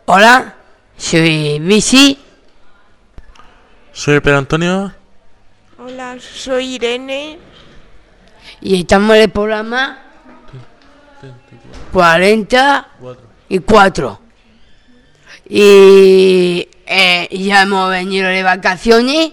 Hola, soy Bici. Soy Pedro Antonio. Hola, soy Irene. Y estamos en el programa 44. Y ya hemos venido de vacaciones.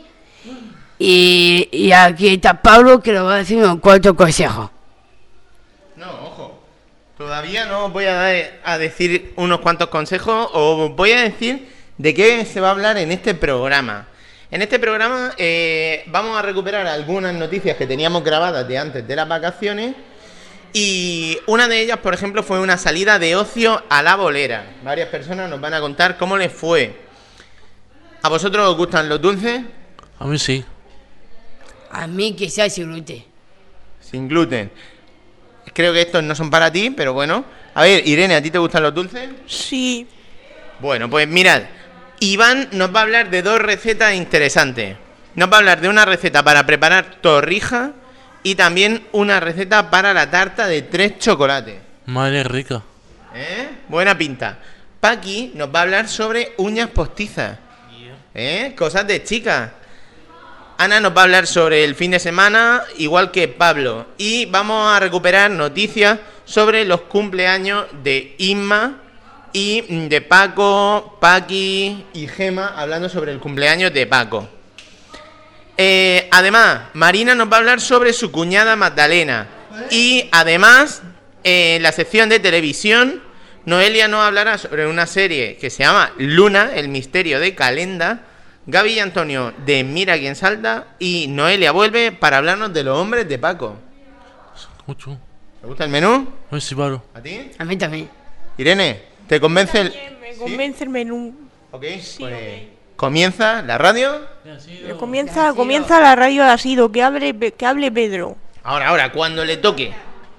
Y aquí está Pablo, que nos va a decir unos 4 consejos. No, ojo. Todavía no os voy a decir unos cuantos consejos. Os voy a decir de qué se va a hablar en este programa. En este programa vamos a recuperar algunas noticias que teníamos grabadas de antes de las vacaciones. Y una de ellas, por ejemplo, fue una salida de ocio a la bolera. Varias personas nos van a contar cómo les fue. ¿A vosotros os gustan los dulces? A mí sí. A mí que sea sin gluten. Sin gluten. Creo que estos no son para ti, pero bueno. A ver, Irene, ¿a ti te gustan los dulces? Sí. Bueno, pues mirad. Iván nos va a hablar de 2 recetas interesantes. Nos va a hablar de una receta para preparar torrija y también una receta para la tarta de 3 chocolates. Madre rica. Buena pinta. Paqui nos va a hablar sobre uñas postizas. Cosas de chicas. Ana nos va a hablar sobre el fin de semana, igual que Pablo. Y vamos a recuperar noticias sobre los cumpleaños de Inma y de Paco, Paqui y Gema, hablando sobre el cumpleaños de Paco. Además, Marina nos va a hablar sobre su cuñada Magdalena. Y además, en la sección de televisión, Noelia nos hablará sobre una serie que se llama Luna, el misterio de Calenda. Gaby y Antonio de Mira quién salta. Y Noelia vuelve para hablarnos de los hombres de Paco. Mucho. ¿Te gusta el menú? Ay, sí, Pablo. ¿A ti? A mí también. Irene, ¿te convence el...? Me convence el menú. Ok, pues comienza la radio. Comienza la radio de Asido, que hable Pedro. Ahora, cuando le toque.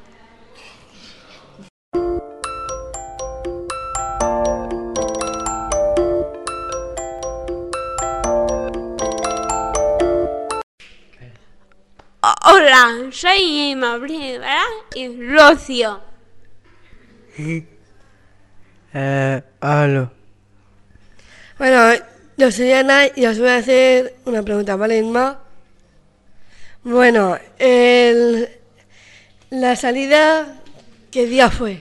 Hola, soy Emma Brivera y Rocio. Aló. Bueno, yo soy Ana y os voy a hacer una pregunta, ¿vale, Inma? Bueno, la salida, ¿qué día fue?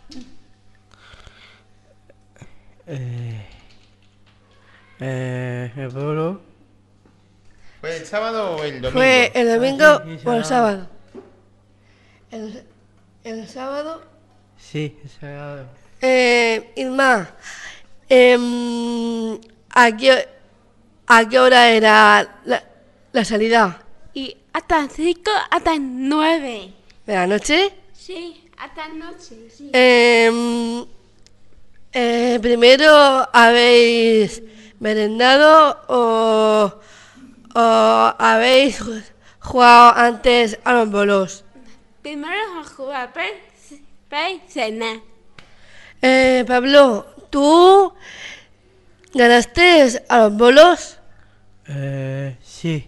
El pueblo. ¿Fue el sábado o el domingo? ¿Fue el domingo sí, o el sábado? ¿El sábado? Sí, el sábado. Inma, ¿a qué hora era la salida? Y hasta 5, hasta 9. ¿De la noche? Sí, hasta noche, sí. ¿Primero habéis merendado o habéis jugado antes a los bolos? Primero a jugar para cenar. Pablo, ¿tú ganaste a los bolos? Sí.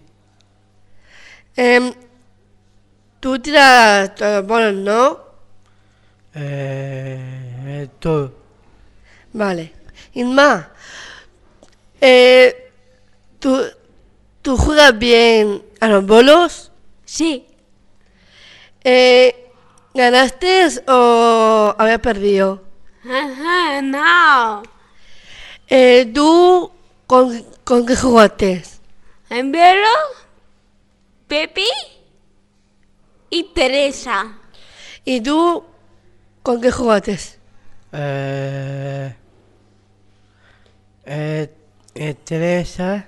Tú tiras todos los bolos, ¿no? Todo. Vale. Inma, ¿tú juegas bien a los bolos? Sí, ¿Ganaste o habías perdido? ajá, no. ¿Tú con qué jugaste? Enviaro, Pepi y Teresa. ¿Y tú con qué jugaste? Teresa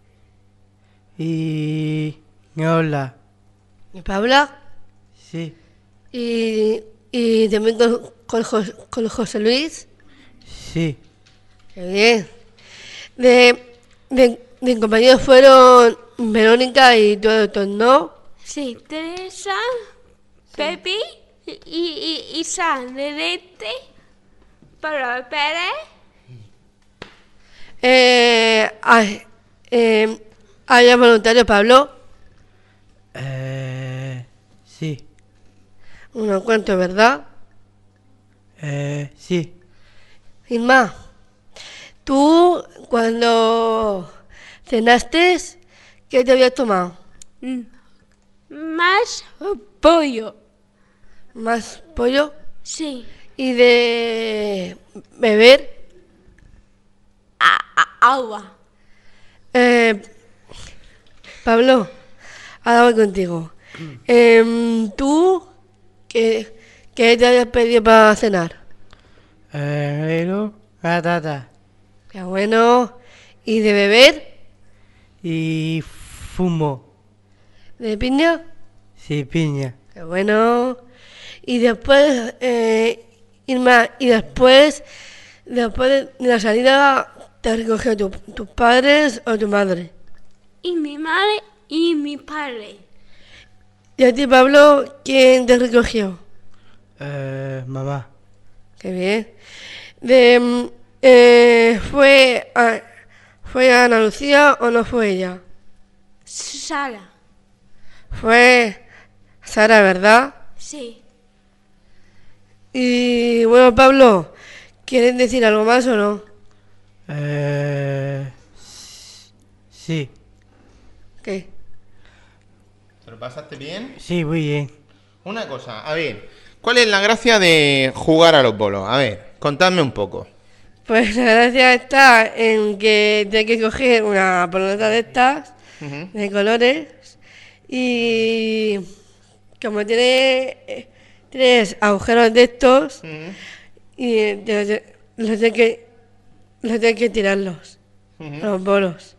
y Nola. ¿Y Paula? Sí, ¿Y también con José Luis? sí. Qué bien. De compañeros fueron Verónica y todos, ¿no? Sí, Teresa, Pepi y Isa Derete, Pablo Pérez. ¿Había voluntario, Pablo? Sí. Unos cuantos, ¿verdad? Sí. Inma, Tú, cuando cenaste, ¿qué te habías tomado? Mm, Más pollo. ¿Más pollo? Sí. ¿Y de beber? Agua. Pablo, ahora voy contigo. ¿Tú qué te habías pedido para cenar? Pero, patata. Qué bueno. ¿Y de beber? Y fumo. ¿De piña? Sí, piña. Qué bueno. Y después, Irma, y después de la salida, ¿te recogió tus padres o tu madre? Y mi madre y mi padre. ¿Y a ti, Pablo, quién te recogió? Mamá. Qué bien. ¿Fue a Ana Lucía o no fue ella? Sara. Fue Sara, ¿verdad? Sí. Y bueno, Pablo, ¿quieres decir algo más o no? Sí. ¿Qué? ¿Te lo pasaste bien? Sí, muy bien. Una cosa, a ver, ¿cuál es la gracia de jugar a los bolos? A ver, contadme un poco. Pues la gracia está en que tienes que coger una pelota de estas, Ujú. de colores, y como tiene tres agujeros de estos, Ujú. y los tienes que tirarlos, Ujú. los bolos.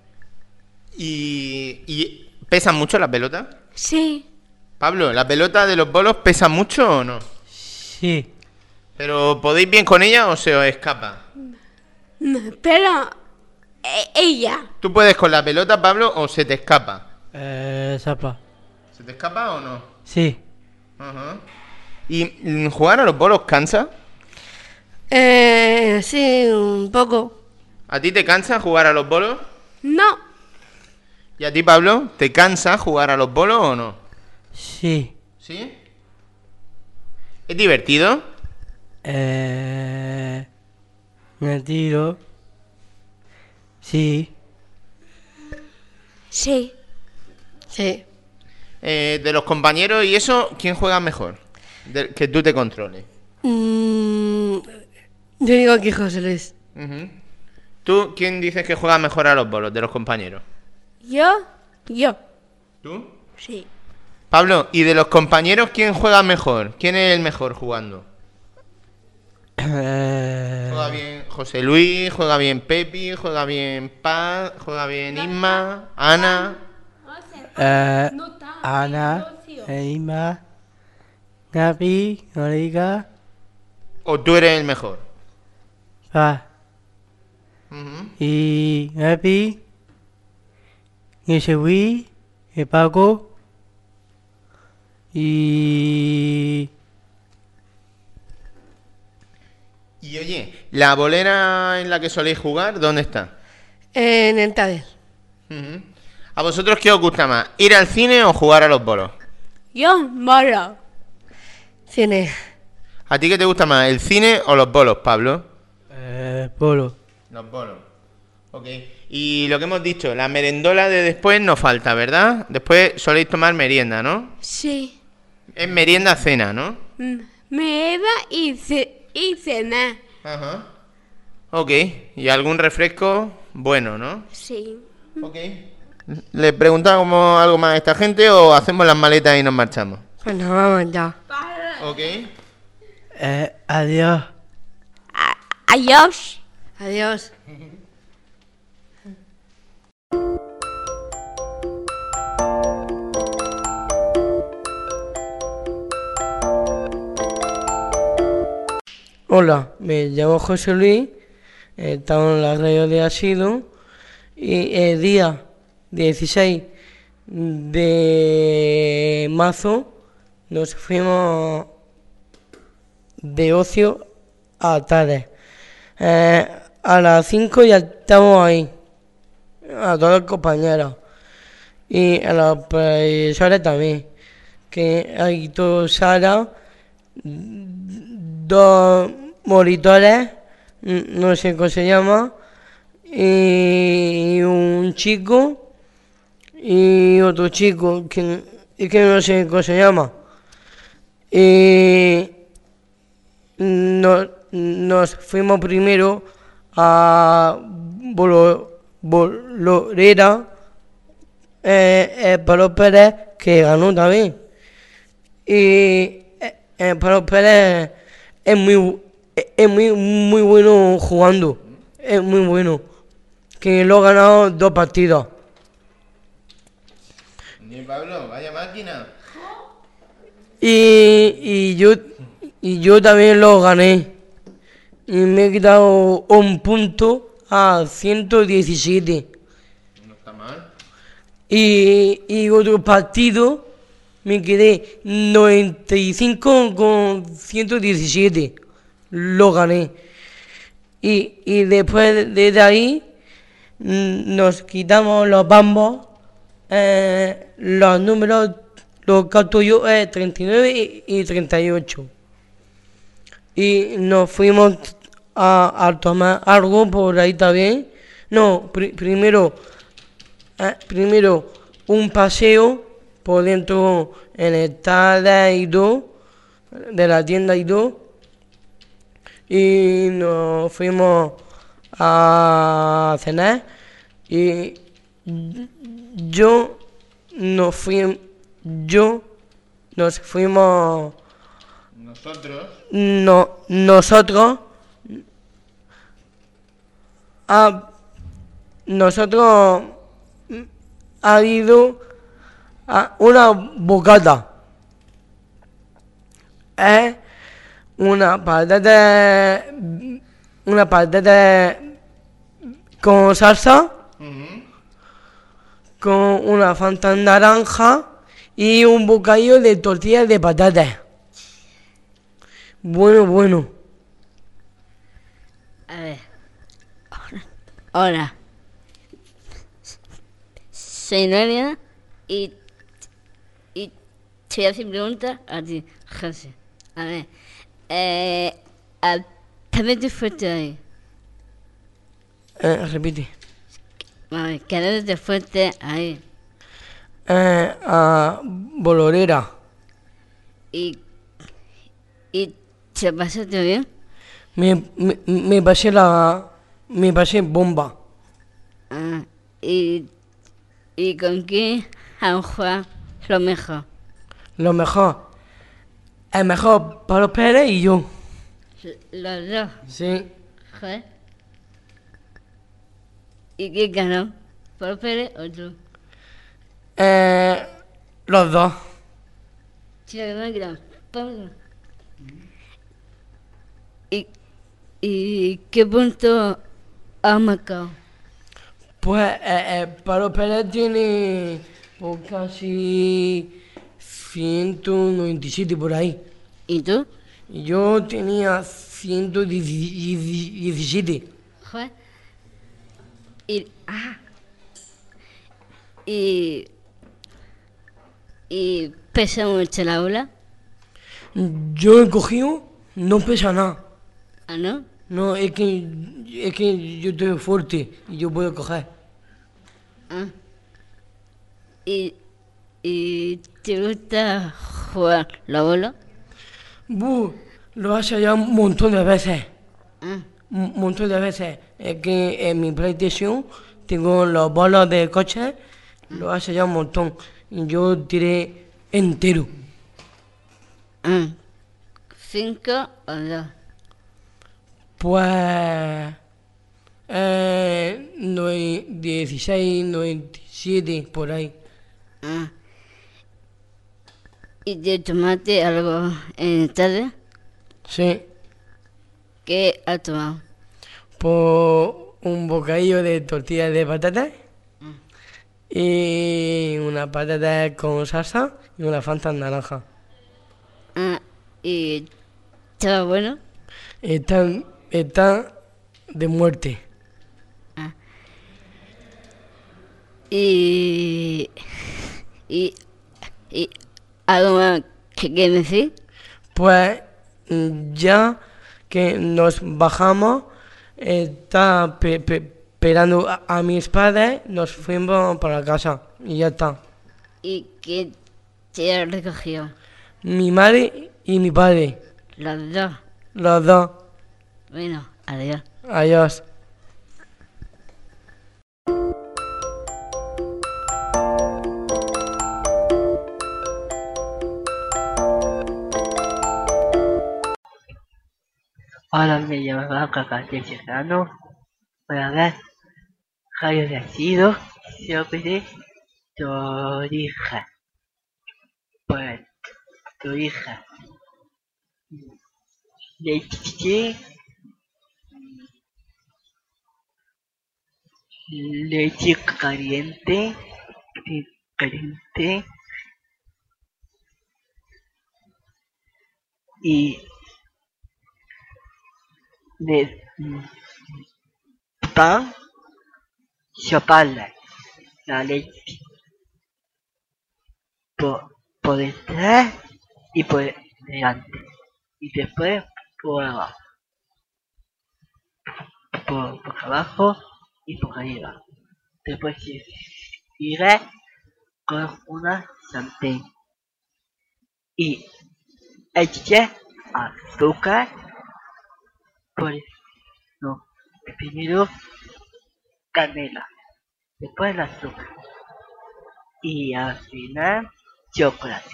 ¿Y pesan mucho las pelotas? Sí. Pablo, ¿la pelota de los bolos pesa mucho o no? Sí. ¿Pero podéis bien con ella o se os escapa? Pero ella. ¿Tú puedes con la pelota, Pablo, o se te escapa? Zapa. ¿Se te escapa o no? Sí. Ajá. ¿Y jugar a los bolos cansa? Sí, un poco. ¿A ti te cansa jugar a los bolos? No. ¿Y a ti, Pablo, te cansa jugar a los bolos o no? Sí. ¿Sí? ¿Es divertido? Me tiro. Sí. Sí. Sí. De los compañeros y eso, ¿quién juega mejor? Que tú te controles. Yo digo que José Luis. Ujú. ¿Tú quién dices que juega mejor a los bolos de los compañeros? Yo. ¿Tú? Sí. Pablo, ¿y de los compañeros quién juega mejor? ¿Quién es el mejor jugando? Juega bien José Luis, juega bien Pepi, juega bien Paz, juega bien Isma, Ana. Ana, Eima, Gaby, Noriga, ¿O tú eres el mejor? Pa. Ujú. Y Gaby, y Chewi, y Paco, y Y oye, ¿la bolera en la que soléis jugar, dónde está? En el Tadel. Ujú. ¿A vosotros qué os gusta más? ¿Ir al cine o jugar a los bolos? Yo, Moro. Cine. ¿A ti qué te gusta más, el cine o los bolos, Pablo? Polo. Los bolos. Ok. Y lo que hemos dicho, la merendola de después no falta, ¿verdad? Después soléis tomar merienda, ¿no? Sí. Es merienda cena, ¿no? Me iba y cenar. Ajá. Ok. ¿Y algún refresco? Bueno, ¿no? Sí. Ok. ¿Le preguntamos algo más a esta gente o hacemos las maletas y nos marchamos? Pues nos vamos ya. Ok. Adiós. Adiós. Adiós. Hola, me llamo José Luis, estamos en la radio de Asilo y el día 16 de marzo nos fuimos de ocio a tarde. A las 5 ya estamos ahí, a todos los compañeros y a los profesores también, que hay dos salas, dos monitores, no sé cómo se llama, y un chico y otro chico que no sé cómo se llama. Y nos fuimos primero a Bolorera, Pablo Pérez, que ganó también. Y Pablo Pérez es muy bueno jugando, es muy bueno, que lo ha ganado 2 partidos. Ni Pablo, vaya máquina. Y yo también lo gané. Y me he quitado un punto a 117. No está mal. Y otro partido me quedé 95 con 117. Lo gané. Y después de ahí nos quitamos los bambos. Los números los capto yo 39 y 38. Y nos fuimos a tomar algo por ahí también. No, primero un paseo por dentro en el tarde y todo, de la tienda y todo. Y nos fuimos a cenar. Y nos fuimos. Nosotros ha ido a una bocata. Es una patata con salsa, con una Fanta naranja y un bocadillo de tortillas de patatas. Bueno. A ver. Hola. Soy Noelia y te voy a hacer preguntas a ti, José. A ver. ¿Qué fuerte ahí? Repite. A ver, ¿qué fuerte ahí? A Bolorera. ¿Y te pasaste bien? Me pasé bomba. ¿Y con quién han jugado lo mejor? Lo mejor. El mejor Pablo Pérez y yo. Los dos. Sí. Joder. ¿Y quién ganó? ¿Pablo Pérez o tú? Los dos. Chico, que me quedan. ¿Y qué punto has marcado? Pues Pablo Pérez tiene casi 197 por ahí. ¿Y tú? Y yo tenía 117. Joder. ¿Y pesa mucho la bola? Yo he cogido, no pesa nada. ¿Ah, no? No, es que yo estoy fuerte y yo puedo coger. ¿Y te gusta jugar la bola? Lo hace ya un montón de veces. Un montón de veces. Es que en mi PlayStation tengo los bolos de coche, lo hace ya un montón. Y yo tiré entero. 5 o 2. Pues 16, 97, por ahí. ¿Y te tomaste algo en tarde? Sí. ¿Qué has tomado? Por un bocadillo de tortillas de patatas y una patata con salsa y una Fanta naranja. ¿Y estaba bueno? Está de muerte. ¿Y algo más que quieres decir? Pues ya que nos bajamos, está esperando a mis padres, nos fuimos para casa y ya está. ¿Y quién te recogió? Mi madre y mi padre, Los dos. los dos. Bueno, adiós. Adiós. Hola, me llamo Cacatel Serrano. Para ver, Jairo nacido sobre Torija. Pues, Torija. Leche. Leche caliente. Caliente. Y de pan, chocolate, la leche por detrás y por delante, y después por abajo, por abajo y por arriba. Después se sigue con una sartén y eche azúcar por no, primero canela, después el azúcar y al final chocolate.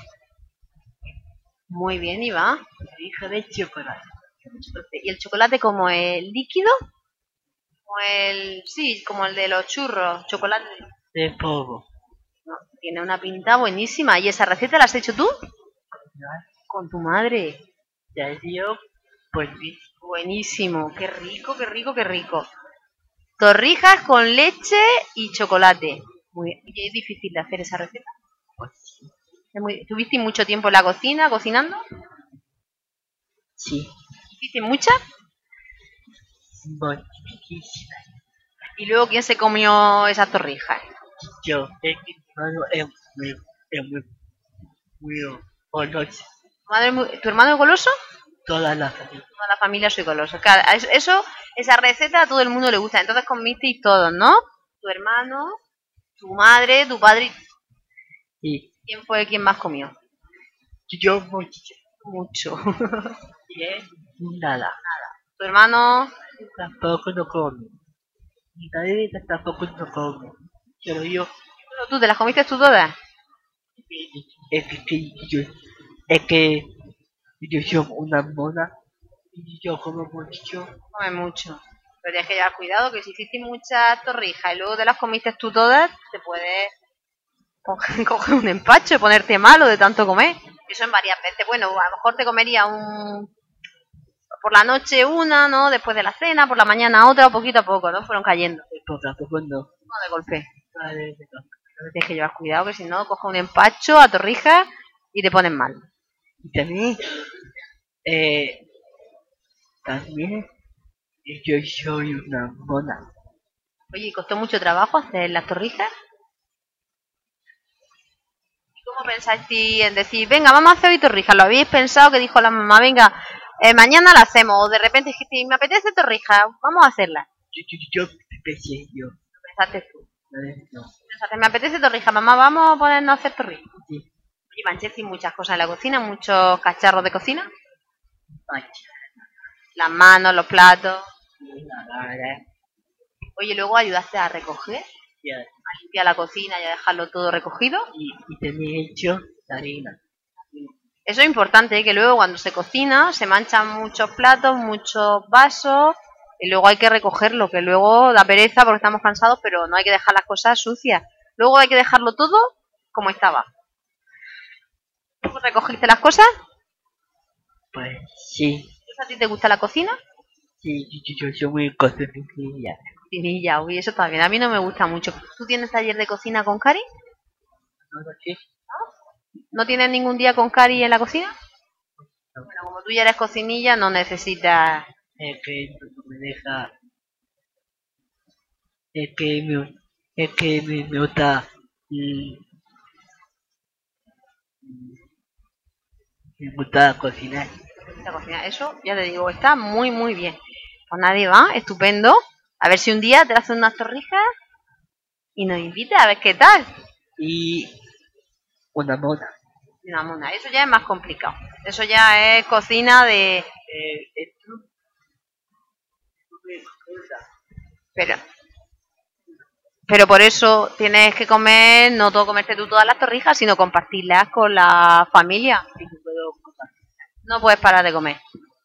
Muy bien, Iván. Hija de chocolate. ¿Y el chocolate como el líquido? Sí, como el de los churros, chocolate. De polvo. No, tiene una pinta buenísima. ¿Y esa receta la has hecho tú? Con tu madre. Ya dio pues Buenísimo, qué rico, qué rico, qué rico. Torrijas con leche y chocolate. ¿Y es difícil de hacer esa receta? pues ¿Tuviste mucho tiempo en la cocina, cocinando? sí, ¿Hiciste mucha? muchísima. ¿Y luego quién se comió esas torrijas? Yo, es que mi hermano muy goloso. ¿Tu hermano es goloso? Toda la familia. Toda la familia soy goloso. Claro, esa receta a todo el mundo le gusta. Entonces comisteis todos, ¿no? Tu hermano, tu madre, tu padre. Y ¿Quién fue quien más comió? yo mucho. Mucho. Y él nada. Tu hermano, Tampoco no come. Mi madre tampoco no come. Pero yo, ¿tú te las comiste tú todas? es que yo soy una mona y yo como mucho. Come mucho. Pero tienes que llevar cuidado que si hiciste muchas torrijas y luego te las comiste tú todas, te puedes coger un empacho y ponerte malo de tanto comer. Eso en varias veces. Bueno, a lo mejor te comería por la noche una, ¿no? Después de la cena, por la mañana otra, poquito a poco, ¿no? Fueron cayendo. Poco a poco no. No de golpe. Vale, Pero tienes que llevar cuidado que si no, coges un empacho a torrijas y te pones mal. y también yo soy una mona. Oye, ¿y costó mucho trabajo hacer las torrijas? ¿Y cómo pensaste en decir, venga, vamos a hacer hoy torrijas? ¿Lo habéis pensado que dijo la mamá, venga, mañana la hacemos? O de repente dijiste, me apetece torrijas, vamos a hacerlas. Yo pensé yo. Lo pensaste tú. No. Pensaste, me apetece torrijas, mamá, vamos a ponernos a hacer torrijas. Sí. Oye, Manchester, muchas cosas en la cocina, muchos cacharros de cocina. Las manos, los platos. Oye, luego ayudaste a recoger, a limpiar la cocina y a dejarlo todo recogido. Y también he hecho la harina. Eso es importante, que luego cuando se cocina se manchan muchos platos, muchos vasos y luego hay que recogerlo, que luego da pereza porque estamos cansados, pero no hay que dejar las cosas sucias. Luego hay que dejarlo todo como estaba. ¿Tú recogiste las cosas? Pues sí. ¿A ti te gusta la cocina? Sí, yo soy muy cocinilla. Cocinilla, uy, eso también a mí no me gusta mucho. ¿Tú tienes taller de cocina con Cari? No lo sé. ¿No tienes ningún día con Cari en la cocina? No. Bueno, como tú ya eres cocinilla, no necesitas... Es que no me deja. Es que me gusta. Me gusta cocinar. La cocina, eso ya te digo, está muy muy bien. Pues nadie va, estupendo. A ver si un día te hacen unas torrijas y nos invitas a ver qué tal. Y una mona. Una mona, eso ya es más complicado. Eso ya es cocina de... Esto me gusta. Pero por eso tienes que comer, no todo comerte tú todas las torrijas, sino compartirlas con la familia. Y no puedo No puedes parar de comer.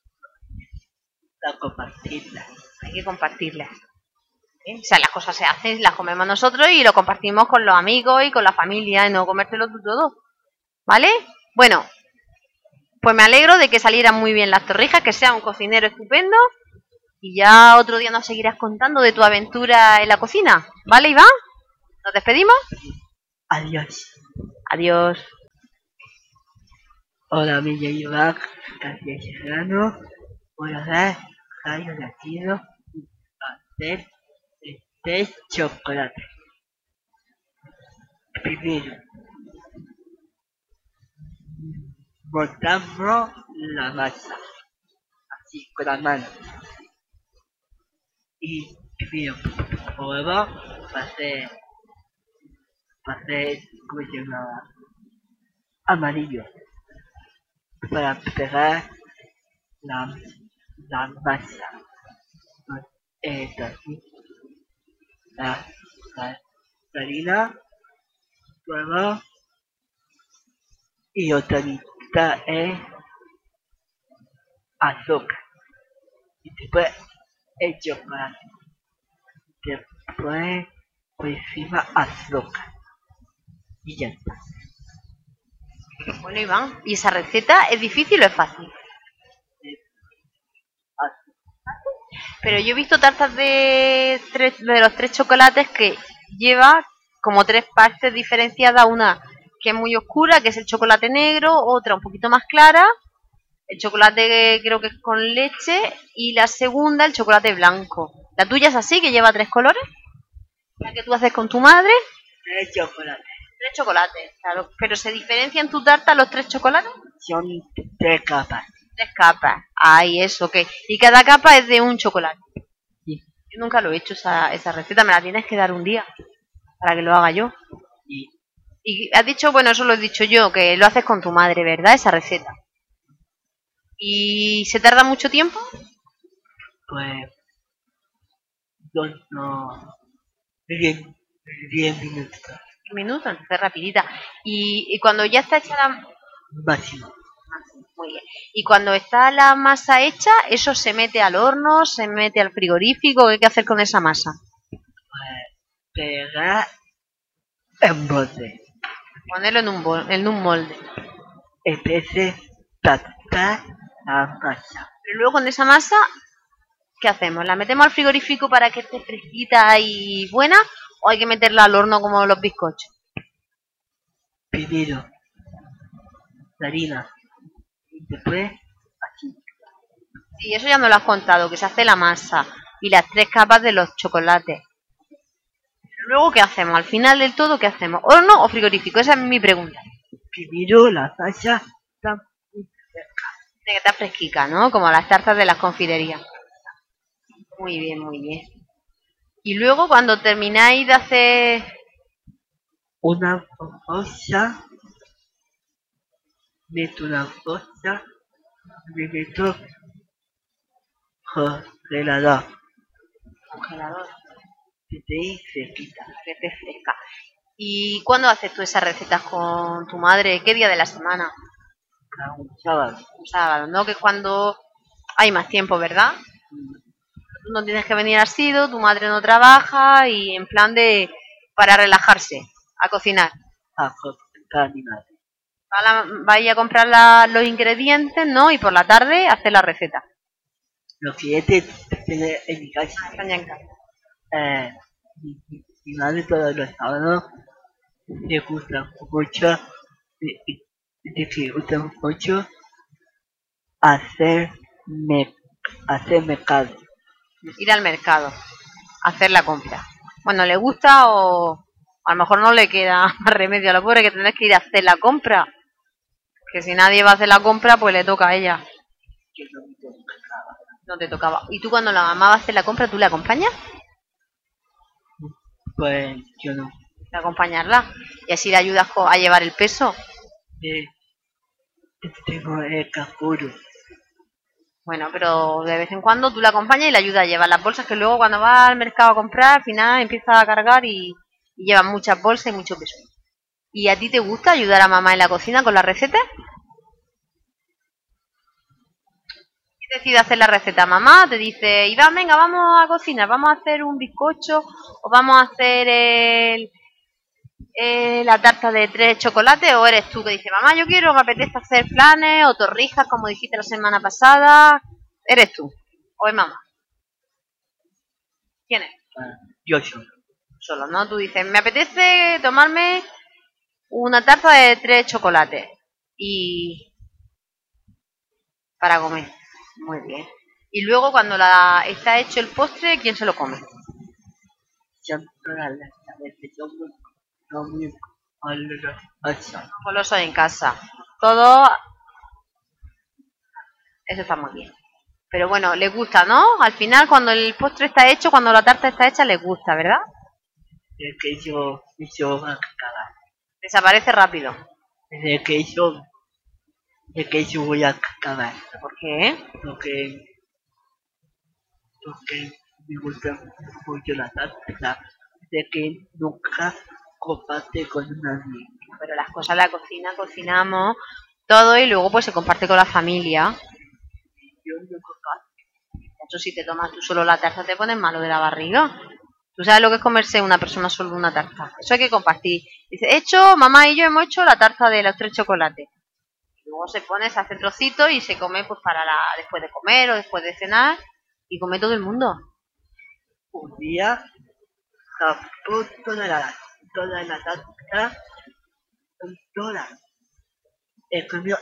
compartirla. Hay que compartirlas. ¿Eh? O sea, las cosas se hacen, las comemos nosotros y lo compartimos con los amigos y con la familia, y no comértelo tú todo. ¿Vale? Bueno, pues me alegro de que salieran muy bien las torrijas, que sea un cocinero estupendo. Y ya otro día nos seguirás contando de tu aventura en la cocina. ¿Vale, Iván? ¿Nos despedimos? Adiós. Adiós. Hola, me llamo Iván García Serrano. Voy a dar rayo latido hacer este chocolate. Primero, botamos la masa, así con la mano. Y primero, huevo para hacer, ¿cómo se llama? Amarillo. Para pegar la masa. Así. La harina, huevo y otra mitad es azúcar. Y después el chocolate. Después por encima azúcar. Y ya está. Bueno, Iván, ¿y esa receta es difícil o es fácil? Pero yo he visto tartas de los 3 chocolates que lleva como 3 partes diferenciadas, una que es muy oscura, que es el chocolate negro, otra un poquito más clara, el chocolate creo que es con leche, y la segunda el chocolate blanco. ¿La tuya es así, que lleva 3 colores? ¿La que tú haces con tu madre? 3 chocolates. 3 chocolates, claro. ¿Pero se diferencian tu tarta los 3 chocolates? Son 3 capas. 3 capas. Ay, eso, ¿qué? Y cada capa es de un chocolate. Sí. Yo nunca lo he hecho esa receta, me la tienes que dar un día para que lo haga yo. Sí. Y has dicho, bueno, eso lo he dicho yo, que lo haces con tu madre, ¿verdad? Esa receta. ¿Y se tarda mucho tiempo? Pues, no, 10 minutos. 10 minutos, entonces rapidita. Y cuando ya está hecha la... Máximo. Muy bien. Y cuando está la masa hecha, ¿eso se mete al horno, se mete al frigorífico? ¿Qué hay que hacer con esa masa? Pues, pegar en molde. Ponerlo en un molde. Empecé a tratar la masa. Pero luego con esa masa, ¿qué hacemos? ¿La metemos al frigorífico para que esté fresquita y buena? ¿O hay que meterla al horno como los bizcochos? Primero, la harina. Y después, así. Sí, eso ya me lo has contado, que se hace la masa y las 3 capas de los chocolates. Luego, ¿qué hacemos? Al final del todo, ¿qué hacemos? ¿Horno o frigorífico? Esa es mi pregunta. Primero, la masa está muy fresca. Tiene que estar fresquica, ¿no? Como las tartas de las confiterías. Muy bien, muy bien. Y luego, cuando termináis de hacer... Una bolsa, meto una bolsa, me meto congelador. Congelador. Que te fresquita. Que esté fresca. ¿Y cuándo haces tú esas recetas con tu madre? ¿Qué día de la semana? Cada un sábado. Un sábado, ¿no? Que es cuando hay más tiempo, ¿verdad? Tú no tienes que venir asido, tu madre no trabaja y en plan de... para relajarse, a cocinar. A cocinar mi madre. Vais a comprar los ingredientes, ¿no? Y por la tarde hacer la receta. Los clientes tienen en mi casa. Están ya en casa. Mi madre todos los sábados le gusta mucho, hacer mercado. Ir al mercado, hacer la compra. Bueno, ¿le gusta o a lo mejor no le queda más remedio a la pobre que tenés que ir a hacer la compra? Que si nadie va a hacer la compra, pues le toca a ella. Que no me tocaba. No te tocaba. ¿Y tú cuando la mamá va a hacer la compra, tú le acompañas? Pues yo no. De acompañarla. Y así le ayudas a llevar el peso. Tengo el capuro. Bueno, pero de vez en cuando tú la acompañas y le ayudas a llevar las bolsas, que luego cuando va al mercado a comprar, al final empieza a cargar y lleva muchas bolsas y mucho peso. ¿Y a ti te gusta ayudar a mamá en la cocina con las recetas? ¿Qué decide hacer la receta? Mamá te dice, Iván, venga, vamos a cocinar, vamos a hacer un bizcocho o vamos a hacer la tarta de 3 chocolates, o eres tú que dices, mamá, yo quiero, me apetece hacer flanes o torrijas, como dijiste la semana pasada. ¿Eres tú o es mamá? ¿Quién es? Yo solo. Solo, ¿no? Tú dices, me apetece tomarme una tarta de 3 chocolates y para comer. Muy bien. Y luego cuando está hecho el postre, ¿quién se lo come? Solo soy en casa. Todo. Eso está muy bien. Pero bueno, les gusta, ¿no? Al final, cuando el postre está hecho, cuando la tarta está hecha, les gusta, ¿verdad? Es que yo va a cagar. Desaparece rápido. Es que yo voy a cagar. ¿Por qué? Porque me gusta mucho la tarta. De que nunca comparte con nadie. Pero las cosas de la cocina, cocinamos todo y luego pues se comparte con la familia. Yo no comparto. De hecho, si te tomas tú solo la tarta te pones malo de la barriga. ¿Tú sabes lo que es comerse una persona solo una tarta? Eso hay que compartir. Dice, mamá y yo hemos hecho la tarta de los 3 chocolates. Y luego se pone, se hace trocitos y se come pues después de comer o después de cenar. Y come todo el mundo. Un día tapó toda la tarta. Toda. El comió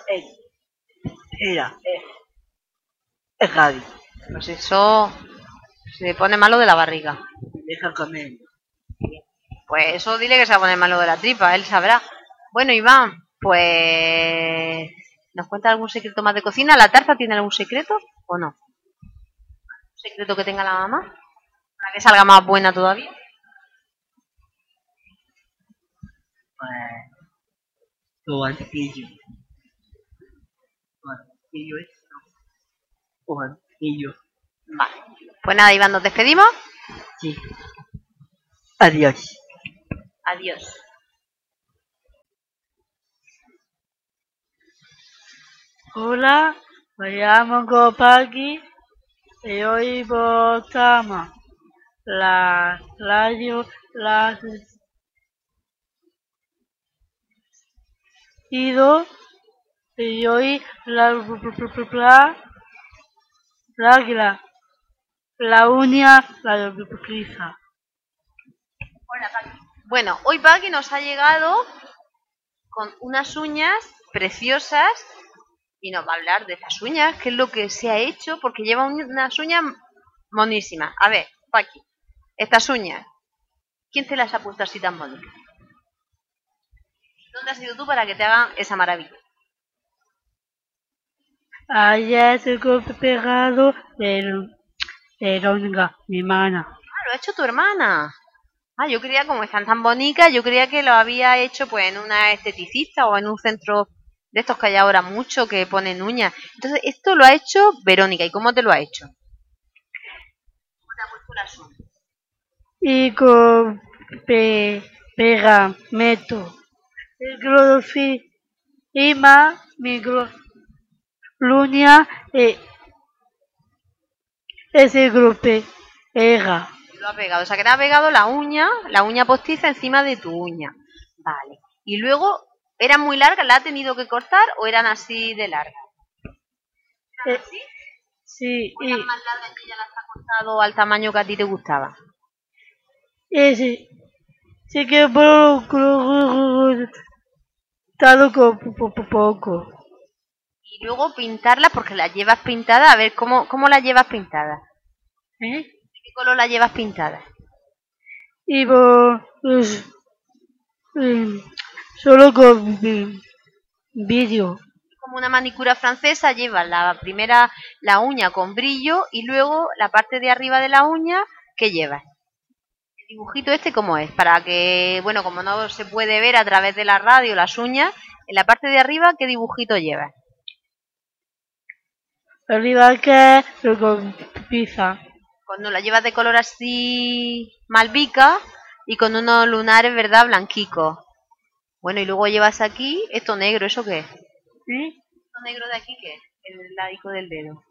el Javi. Pues eso se pone malo de la barriga. Deja comer. Pues eso dile que se va a poner malo de la tripa, él sabrá. Bueno, Iván, pues ¿nos cuenta algún secreto más de cocina? ¿La tarta tiene algún secreto o no? ¿Un secreto que tenga la mamá? ¿Para que salga más buena todavía? Pues tu antillo. Vale. Pues nada, Iván, ¿nos despedimos? Sí. Adiós. Adiós. Hola, me llamo Gopaki y hoy votamos la radio ido y hoy la uña la prisa. Bueno, hoy Paqui nos ha llegado con unas uñas preciosas y nos va a hablar de estas uñas, qué es lo que se ha hecho, porque lleva unas uñas monísimas. A ver, Paqui, estas uñas, ¿quién te las ha puesto así tan bonitas? ¿Dónde has ido tú para que te hagan esa maravilla? Ayer tengo pegado el Verónica, mi hermana. Ah, lo ha hecho tu hermana. Ah, yo creía, como están tan bonitas, yo creía que lo había hecho pues en una esteticista o en un centro de estos que hay ahora mucho que ponen uñas. Entonces, esto lo ha hecho Verónica. ¿Y cómo te lo ha hecho? ¿Cómo te ha puesto las uñas? Y con pegamento. El glorofil y más mi luña ese grupo pega. Lo ha pegado, o sea que te ha pegado la uña postiza encima de tu uña. Vale. Y luego, ¿eran muy largas? ¿La ha tenido que cortar o eran así de largas? ¿Eran así? Sí. ¿O eran más largas que ya las ha cortado al tamaño que a ti te gustaba? Ese. Sí que puedo cortarlo poco. Y luego pintarlas porque las llevas pintadas. A ver, ¿cómo las llevas pintadas? ¿Eh? ¿De qué color las llevas pintadas? Y pues, solo con vídeo. Como una manicura francesa, llevas la uña con brillo y luego la parte de arriba de la uña, ¿qué llevas? ¿Qué dibujito este cómo es, para que, bueno, como no se puede ver a través de la radio las uñas, en la parte de arriba, ¿qué dibujito lleva? Arriba que lo con pizza. Cuando la llevas de color así malvica y con unos lunares, ¿verdad? Blanquicos. Bueno, y luego llevas aquí esto negro, ¿eso qué es? Esto negro de aquí, ¿qué es? El ladico del dedo.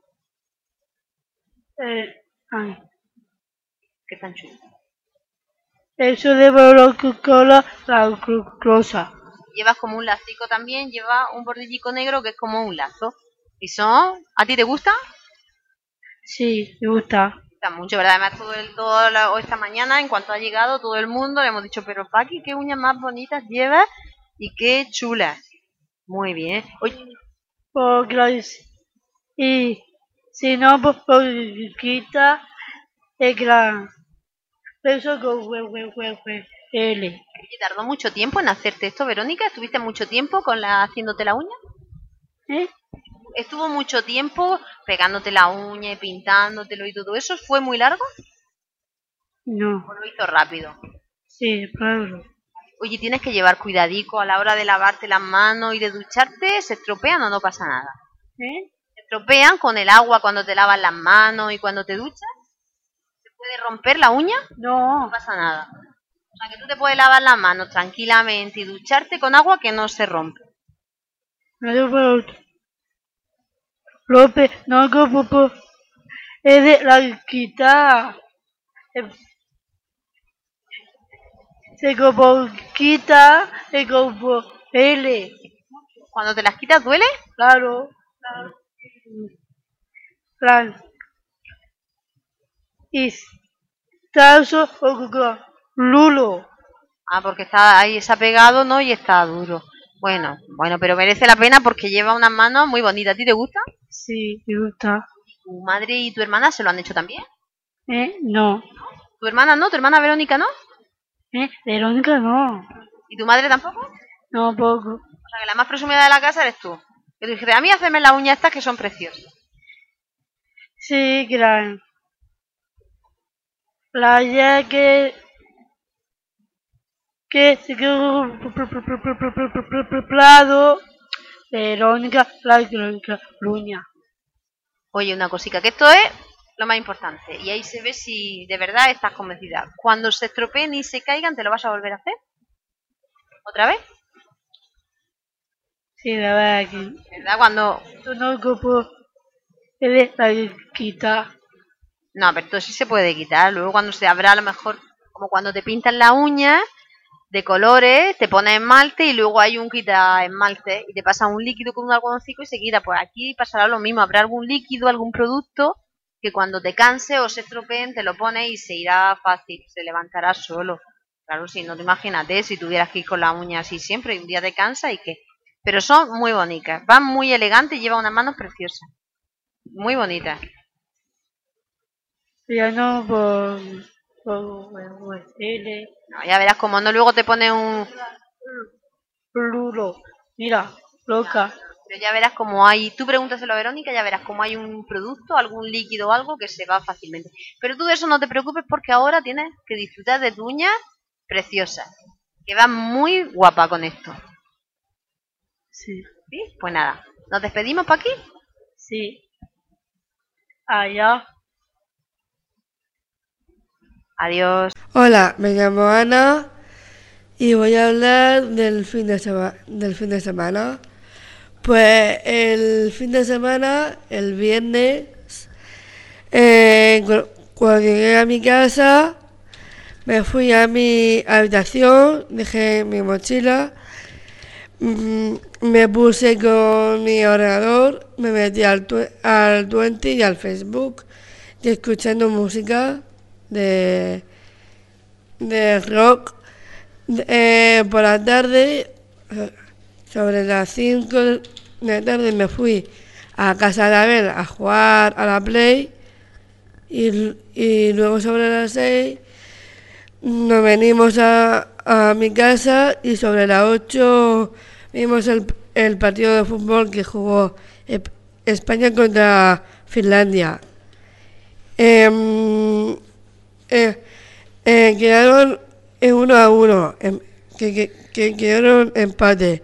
Ay. ¿Qué tan chulo? Eso de Coca-Cola, la rosa. Llevas como un lacico también, lleva un bordillico negro que es como un lazo. ¿Y son? ¿A ti te gusta? Sí, me gusta. Está mucho, ¿verdad? Además, esta mañana, en cuanto ha llegado, todo el mundo le hemos dicho, pero Paqui, qué uñas más bonitas llevas y qué chulas. Muy bien. Oye, Gracias. Y si no, pues quita el gran. Eso con L. ¿tardó mucho tiempo en hacerte esto, Verónica? ¿Estuviste mucho tiempo haciéndote la uña? ¿Estuvo mucho tiempo pegándote la uña y pintándotelo y todo eso? ¿Fue muy largo? No. ¿O lo hizo rápido? Sí, claro. Oye, tienes que llevar cuidadico a la hora de lavarte las manos y de ducharte. ¿Se estropean o no pasa nada? ¿Se estropean con el agua cuando te lavas las manos y cuando te duchas? ¿Se puede romper la uña? No. No pasa nada. O sea, que tú te puedes lavar las manos tranquilamente y ducharte con agua que no se rompe. López, no como es de la quita. Se como quita, se como L. ¿Cuando te las quitas duele? Claro. Claro. Y tazo o lulo. Ah, porque está ahí, se ha pegado, ¿no? Y está duro. Bueno, pero merece la pena porque lleva unas manos muy bonitas. ¿A ti te gusta? Sí, me gusta. ¿Tu madre y tu hermana se lo han hecho también? No. ¿Tu hermana no? ¿Tu hermana Verónica no? Verónica no. ¿Y tu madre tampoco? No, poco. O sea, que la más presumida de la casa eres tú. Que tú dijiste, a mí hazme las uñas estas que son preciosas. Sí, claro. La ya que se quedó plado, Verónica, la uña. Oye, una cosita, que esto es lo más importante. Y ahí se ve si de verdad estás convencida. Cuando se estropeen y se caigan, ¿te lo vas a volver a hacer? ¿Otra vez? Sí, la verdad que. ¿Verdad? Cuando... Tú no ocupo la quita. No, pero esto sí se puede quitar. Luego cuando se abra, a lo mejor, como cuando te pintan la uña de colores, te pones esmalte y luego hay un quita esmalte y te pasa un líquido con un algodoncito y se quita. Pues aquí pasará lo mismo, habrá algún líquido, algún producto que cuando te canse o se estropeen te lo pones y se irá fácil, se levantará solo. Claro, si no te imagínate si tuvieras que ir con la uña así siempre y un día te cansa y qué. Pero son muy bonitas, van muy elegantes y llevan unas manos preciosas. Muy bonitas. Ya no, L. No, ya verás como no, luego te pone un... Pluto. Mira, loca. Pero ya verás como hay... Tú pregúntaselo a Verónica, ya verás como hay un producto, algún líquido o algo que se va fácilmente. Pero tú de eso no te preocupes porque ahora tienes que disfrutar de tu uña preciosa. Que va muy guapa con esto. Sí. ¿Sí? Pues nada, ¿nos despedimos para aquí? Sí. Allá. Adiós. Hola, me llamo Ana y voy a hablar del fin de semana. Pues el fin de semana, el viernes, cuando llegué a mi casa, me fui a mi habitación, dejé mi mochila, me puse con mi ordenador, me metí al Twenty y al Facebook y escuchando música de rock. Por la tarde, sobre las 5 de la tarde, me fui a casa de Abel a jugar a la Play y luego sobre las 6 nos venimos a mi casa y sobre las 8 vimos el partido de fútbol que jugó España contra Finlandia. Quedaron en 1-1, que quedaron empate.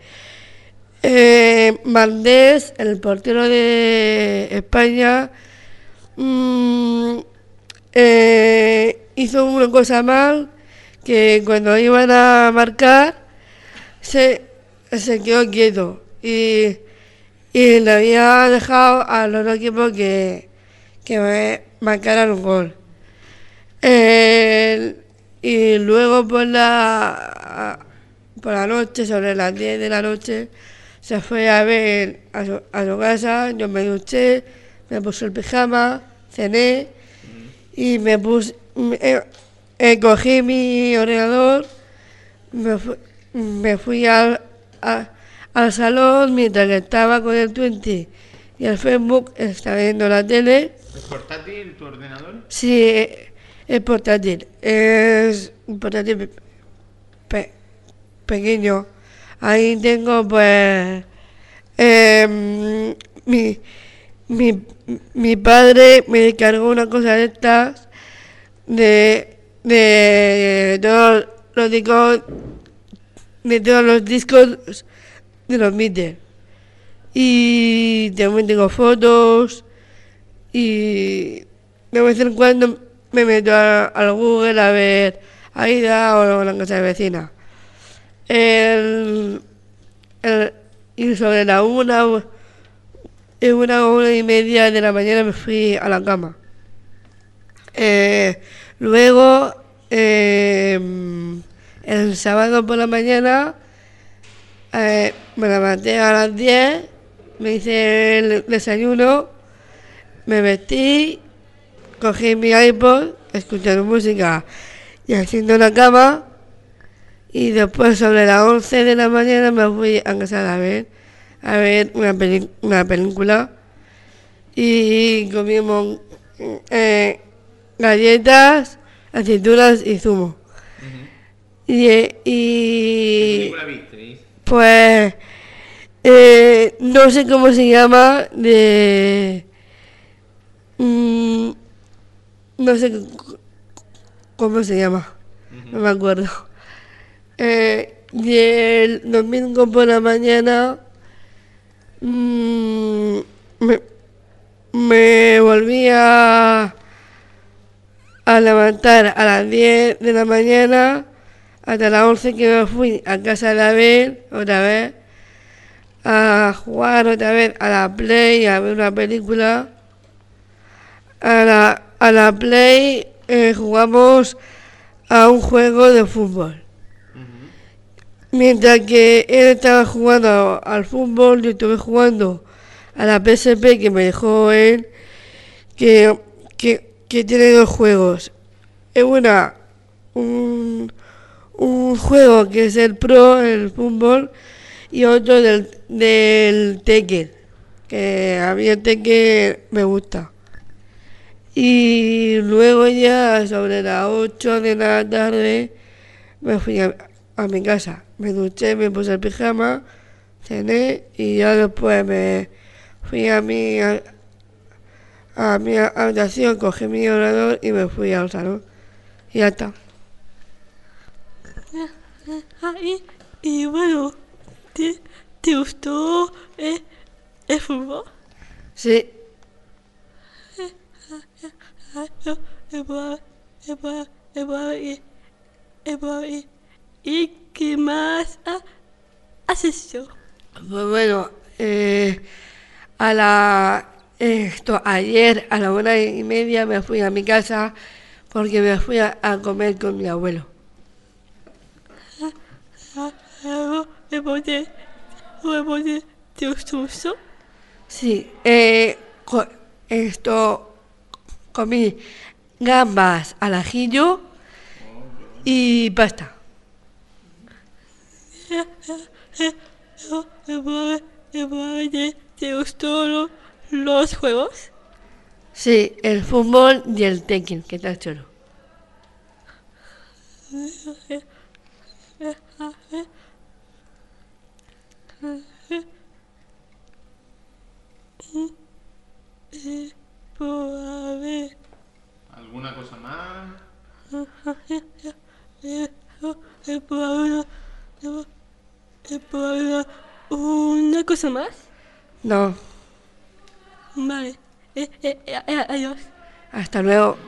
Valdés, el portero de España, hizo una cosa mal, que cuando iban a marcar se quedó quieto y le había dejado a los dos equipos que marcaran un gol. Y luego por la noche, sobre las 10 de la noche, se fue a ver a su casa. Yo me duché, me puse el pijama, cené y cogí mi ordenador, me fui al salón mientras que estaba con el Twenty y el Facebook, estaba viendo la tele. ¿Es portátil tu ordenador? Sí, es portátil. Es un portátil pequeño. Ahí tengo pues mi padre me descargó una cosa de estas de todos los discos de los Beatles. Y también tengo fotos y de vez en cuando me meto al Google a ver Aida o la casa de vecina. Y sobre la 1:30 de la mañana me fui a la cama. Luego, el sábado por la mañana, me levanté a las 10, me hice el desayuno, me vestí, cogí mi iPod, escuchando música y haciendo la cama. Y después sobre las 11 de la mañana me fui a casa a ver una película y comimos galletas, aceitunas y zumo. ¿Qué película visteis? Pues no sé cómo se llama, no sé cómo se llama, no me acuerdo. Y el domingo por la mañana me volví a levantar a las 10 de la mañana hasta las 11 que me fui a casa de Abel otra vez a jugar otra vez a la Play, a ver una película. A la Play jugamos a un juego de fútbol. Mientras que él estaba jugando al fútbol, yo estuve jugando a la PSP que me dejó él, que tiene dos juegos. Es un juego que es el Pro, el fútbol, y otro del Tekken, que a mí el Tekken me gusta. Y luego ya sobre las 8 de la tarde me fui a mi casa. Me duché, me puse el pijama, cené y ya después me fui a mi habitación, cogí mi ordenador y me fui al salón. Y ya está. Y bueno, ¿te gustó el fútbol? Sí. ¿Y qué más has hecho? Pues bueno, ayer a la 1:30 me fui a mi casa porque me fui a comer con mi abuelo. ¿Te gustó? Sí, comí gambas al ajillo y pasta. ¿Te gustó los juegos? Sí, el fútbol y el Tekken, que está chulo. ¿Alguna cosa más? ¿Puedo hablar una cosa más? No. Vale. Adiós. Hasta luego.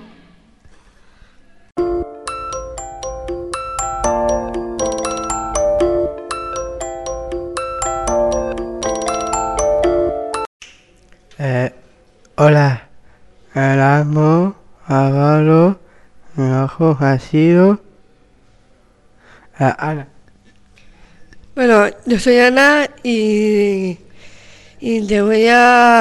Hola. Erasmo, Álvaro, mi ojo ha sido Ana. Bueno, yo soy Ana y te voy a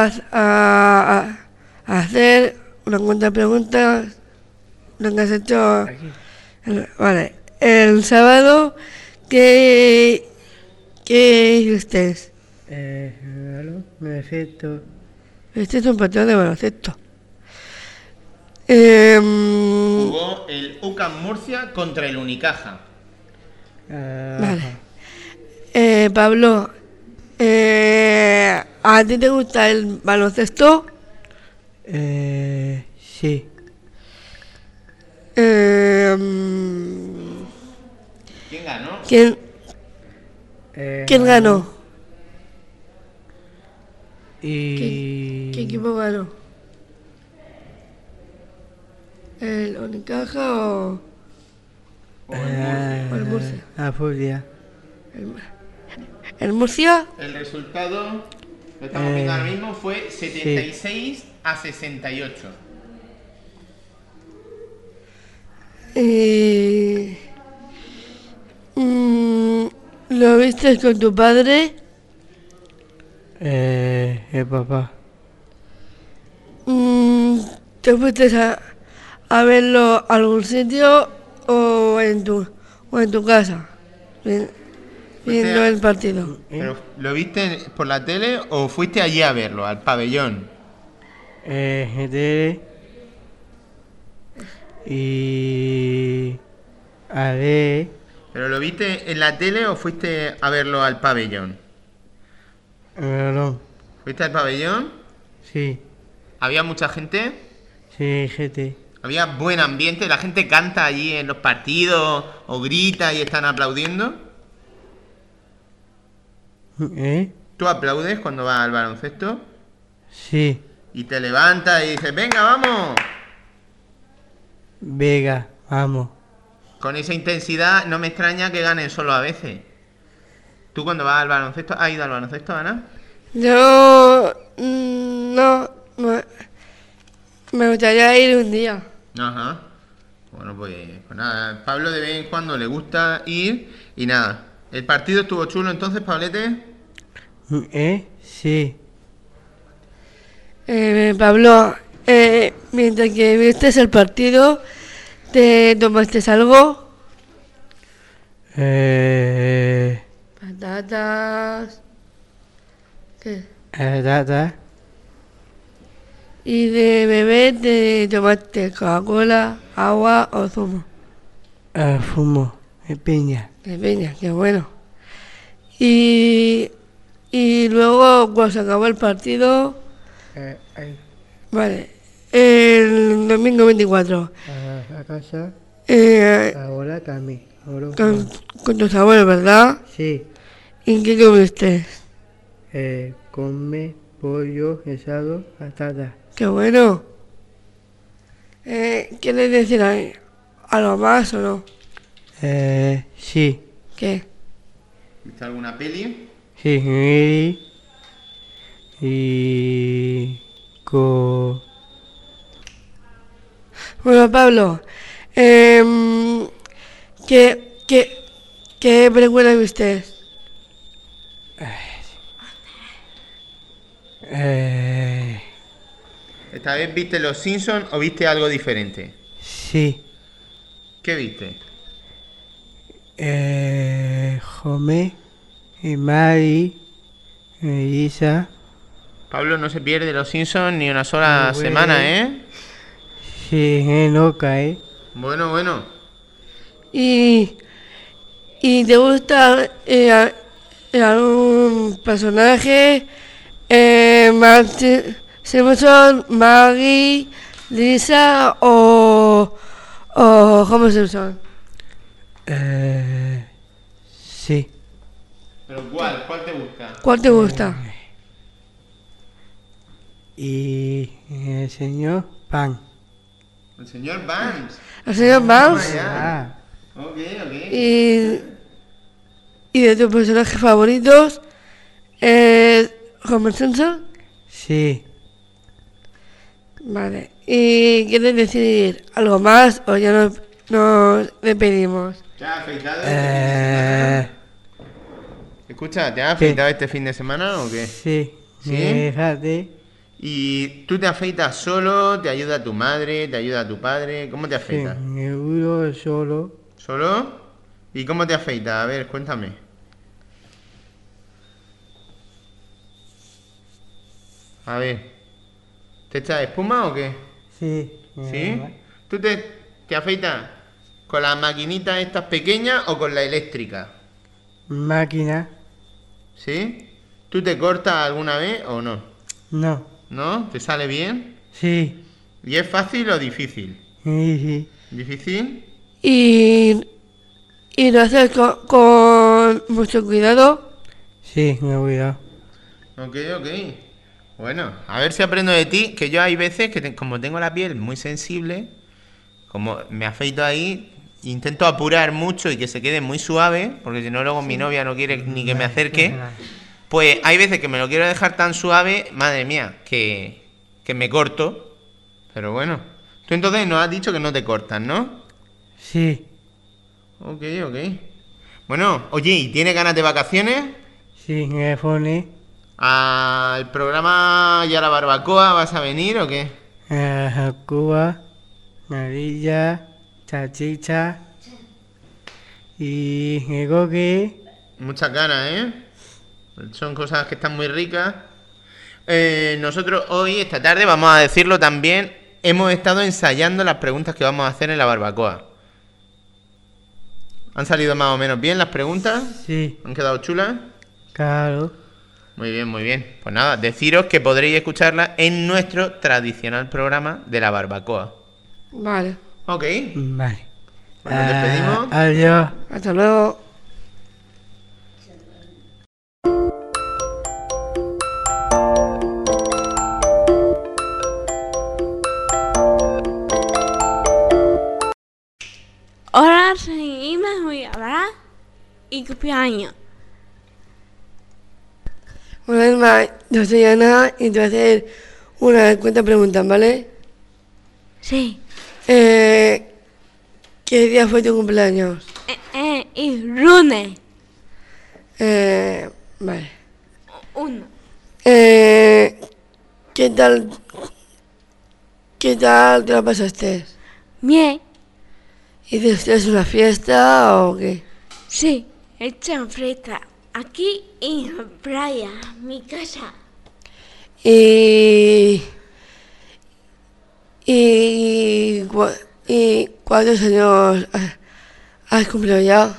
hacer una cuanta de preguntas, lo que has hecho. Vale, el sábado, ¿qué hiciste? Perfecto. Este es un partido de baloncesto. Jugó el UCAM Murcia contra el Unicaja. Vale. Pablo, ¿a ti te gusta el baloncesto? Sí. ¿Quién ganó? ¿Quién ganó? ¿Qué equipo ganó? ¿El Unicaja o el Murcia? La Furia. ¿El Murcia? El resultado, lo estamos viendo ahora mismo, fue 76-68. ¿Lo viste con tu padre? El papá. ¿Te fuiste a verlo a algún sitio o en tu casa? Viendo el partido. ¿Pero lo viste por la tele o fuiste allí a verlo, al pabellón? Tele. Y a ver. ¿Pero lo viste en la tele o fuiste a verlo al pabellón? No. ¿Fuiste al pabellón? Sí. ¿Había mucha gente? Sí, gente. ¿Había buen ambiente? ¿La gente canta allí en los partidos o grita y están aplaudiendo? ¿Tú aplaudes cuando vas al baloncesto? Sí. Y te levantas y dices, venga, vamos. Venga, vamos. Con esa intensidad no me extraña que ganen solo a veces. ¿Tú cuando vas al baloncesto, has ido al baloncesto, Ana? Yo no. Me gustaría ir un día. Ajá. Bueno, pues nada, Pablo de vez en cuando le gusta ir y nada. ¿El partido estuvo chulo entonces, Pablete? Sí. Pablo, mientras que viste el partido, ¿te tomaste algo? Patatas. ¿Qué? Patatas. ¿Y de beber te tomaste Coca-Cola, agua o zumo? Fumo, de piña. De piña, qué bueno. Y luego, cuando se acabó el partido, vale, el domingo 24. A casa. Ahora también. Con tus abuelos, ¿verdad? Sí. ¿Y qué comiste? Come pollo, guisado, patata. ¡Qué bueno! ¿Quieres decir algo más o no? Sí. ¿Qué? ¿Viste alguna peli? Sí, y... Bueno, Pablo, ¿qué película viste? ¿Esta vez viste Los Simpsons o viste algo diferente? Sí. ¿Qué viste? Homer, y Mari, Elisa. Pablo no se pierde Los Simpsons ni una sola semana, ¿eh? Sí, loca, Bueno. ¿Y te gusta algún personaje? Simpson, Maggie, Lisa o Homer Simpson. Sí. ¿Pero cuál? ¿Cuál te gusta? ¿Cuál te gusta? Y el señor Pan. El señor Vance. ¿El señor Vance? Ah, Ok. ¿Y de tus personajes favoritos? ¿Homer Simpson? sí. Vale. ¿Y quieres decir algo más o ya nos despedimos? ¿Te has afeitado este fin de semana? Escucha, ¿te has afeitado este fin de semana o qué? Sí. ¿Sí? Fíjate. ¿Y tú te afeitas solo? ¿Te ayuda tu madre? ¿Te ayuda tu padre? ¿Cómo te Sí, afeitas? seguro solo. ¿Solo? ¿Y cómo te afeitas? A ver, cuéntame. A ver. ¿Te echas espuma o qué? Sí. ¿Sí? ¿Tú te afeitas con las maquinitas estas pequeñas o con la eléctrica? Máquina. ¿Sí? ¿Tú te cortas alguna vez o no? No. ¿No? ¿Te sale bien? Sí. ¿Y es fácil o difícil? Sí. ¿Y ¿Difícil? lo haces con mucho cuidado? Sí, me he olvidado. Ok. Bueno, a ver si aprendo de ti, que yo hay veces que como tengo la piel muy sensible, como me afeito ahí, intento apurar mucho y que se quede muy suave, porque si no luego mi novia no quiere ni que me acerque. Pues hay veces que me lo quiero dejar tan suave, madre mía, que me corto. Pero bueno, tú entonces nos has dicho que no te cortas, ¿no? Sí. Ok. Bueno, oye, ¿y tienes ganas de vacaciones? Sí, me pone. ¿Al programa y a la barbacoa vas a venir o qué? Cuba, Marilla, Chachicha. Y creo que. Muchas ganas, ¿eh? Son cosas que están muy ricas. Nosotros hoy, esta tarde, vamos a decirlo también, hemos estado ensayando las preguntas que vamos a hacer en la barbacoa. ¿Han salido más o menos bien las preguntas? Sí. ¿Han quedado chulas? Claro. Muy bien. Pues nada, deciros que podréis escucharlas en nuestro tradicional programa de la barbacoa. Vale. Ok. Vale. Pues nos despedimos. Adiós. Hasta luego. Ahora seguimos, voy a hablar y cumpleaños. Bueno, Irma, yo soy Ana y te voy a hacer unas cuantas preguntas, ¿vale? Sí. ¿Qué día fue tu cumpleaños? Y lunes. Vale. Uno. ¿Qué tal te la pasaste? Bien. ¿Hiciste una fiesta o qué? Sí, hecha en fiesta. Aquí en la playa, mi casa. ¿Y cuántos años has cumplido ya?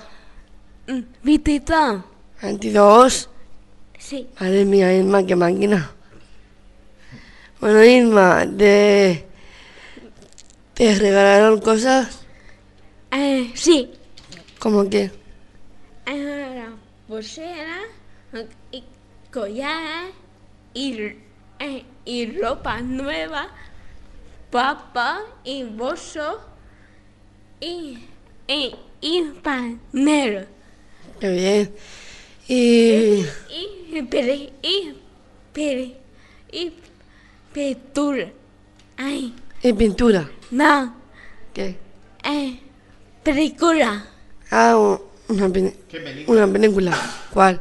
22. 22. Sí. Madre mía, Irma, qué máquina. Bueno, Irma, ¿te regalaron cosas? Sí. ¿Cómo qué? Pulsera, y collares, y ropa nueva, papa, y bolso, y panero. Qué bien. Y pintura. Ay. ¿Y pintura? No. ¿Qué? Película. Una película. ¿Cuál?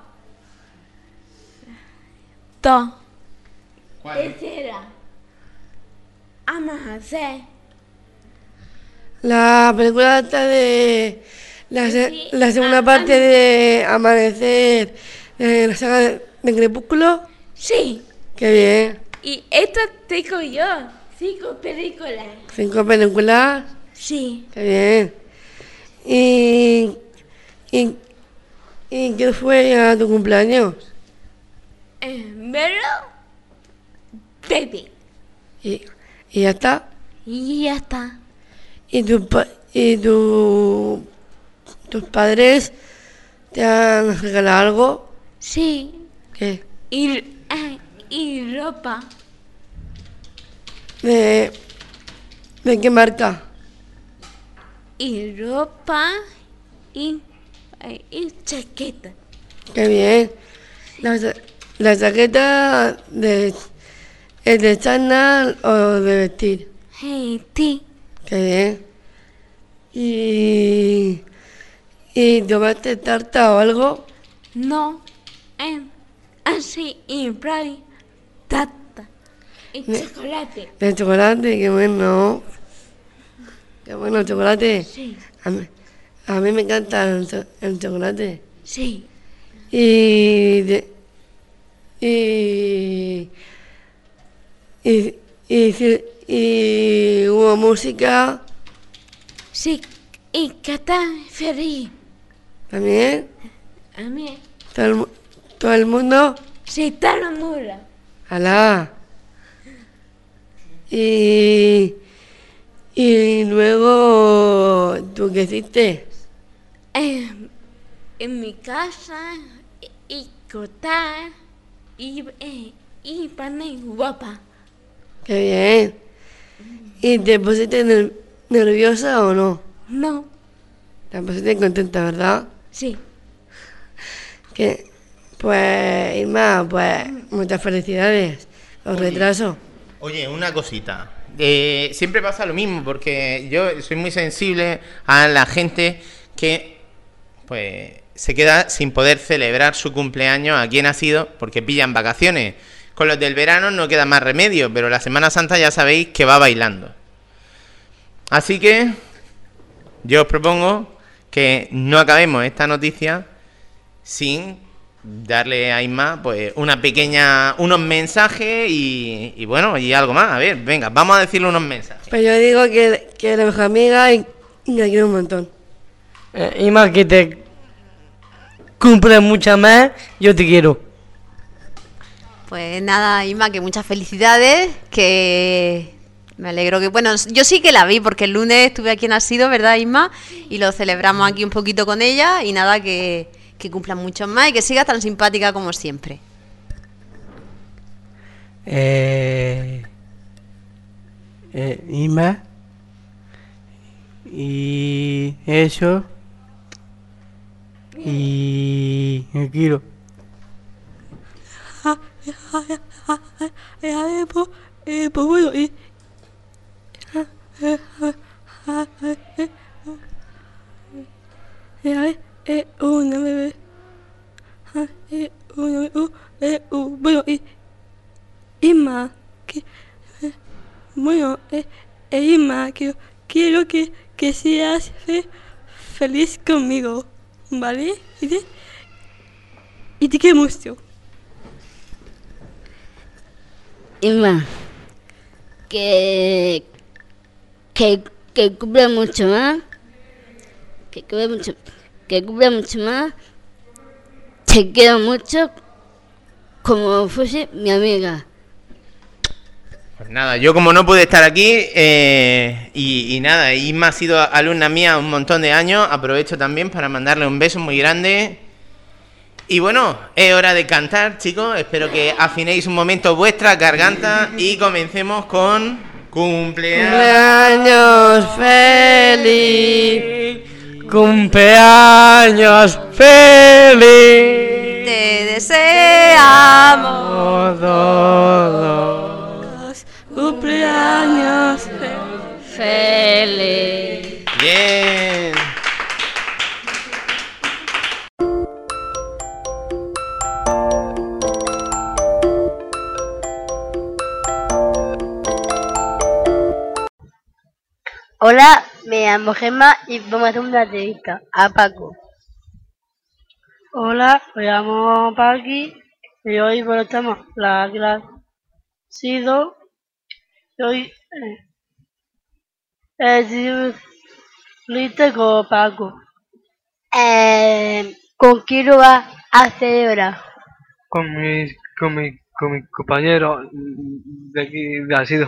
Dos. ¿Cuál? Tercera. Amanecer. La película está de la segunda parte de Amanecer, de la saga de Crepúsculo. Sí. Qué bien. Y esta tengo yo. 5 películas. 5 películas. Sí. Qué bien. ¿Y qué fue a tu cumpleaños? Melo, baby. ¿Y ya está? Y ya está. ¿Y tu ¿Tus padres te han regalado algo? Sí. ¿Qué? Y ropa. ¿De qué marca? Y ropa. Y chaqueta. Qué bien. La chaqueta ¿es de chándal o de vestir? Sí. Qué bien. ¿Y tomaste tarta o algo? No. Así y playa. Tata. Y chocolate. De chocolate, qué bueno. Qué bueno el chocolate. Sí. A mí me encanta el chocolate. Sí. Y hubo música. Sí. Y que está feliz. ¿También? A mí. ¿Todo el mundo? Sí, está la mula. ¡Alá! Y luego, ¿tú qué hiciste? En mi casa y cortar y poner guapa. ¡Qué bien! ¿Y te pusiste nerviosa o no? No. Te pusiste contenta, ¿verdad? Sí. Pues, Irma, pues, muchas felicidades. Os retraso. Oye, una cosita. Siempre pasa lo mismo, porque yo soy muy sensible a la gente que, pues, se queda sin poder celebrar su cumpleaños a quien ha sido, porque pillan vacaciones. Con los del verano no queda más remedio, pero la Semana Santa ya sabéis que va bailando. Así que yo os propongo que no acabemos esta noticia sin darle a Isma pues unos mensajes y bueno, y algo más. A ver, venga, vamos a decirle unos mensajes. Pues yo digo que eres mejor amiga y la quiero un montón. Isma, que te cumple muchas más, yo te quiero. Pues nada, Isma, que muchas felicidades, que me alegro que... Bueno, yo sí que la vi, porque el lunes estuve aquí en Asido, ¿verdad, Isma? Y lo celebramos aquí un poquito con ella, y nada, que cumplan muchos más y que sigas tan simpática como siempre. Isma. Y eso. Y me quiero. Pues bueno, una bebé. Bueno, Isma, bueno, Isma, que quiero que seas feliz conmigo, ¿vale? Y te quiero mucho. Isma, que cumpla mucho más, que cumpla mucho más, te quiero mucho, como fuese mi amiga. Pues nada, yo como no pude estar aquí y nada, Isma ha sido alumna mía un montón de años, aprovecho también para mandarle un beso muy grande. Y bueno, es hora de cantar, chicos. Espero que afinéis un momento vuestra garganta y comencemos con Cumpleaños feliz. Cumpleaños feliz. Te deseamos todos cumpleaños feliz. Bien. Hola, me llamo Gemma y vamos a hacer una entrevista a Paco. Hola, me llamo Paqui y hoy estamos la clase sido y hoy listo con Paco. ¿Con quién lo vas a celebrar? Con mis compañeros de aquí de Asido.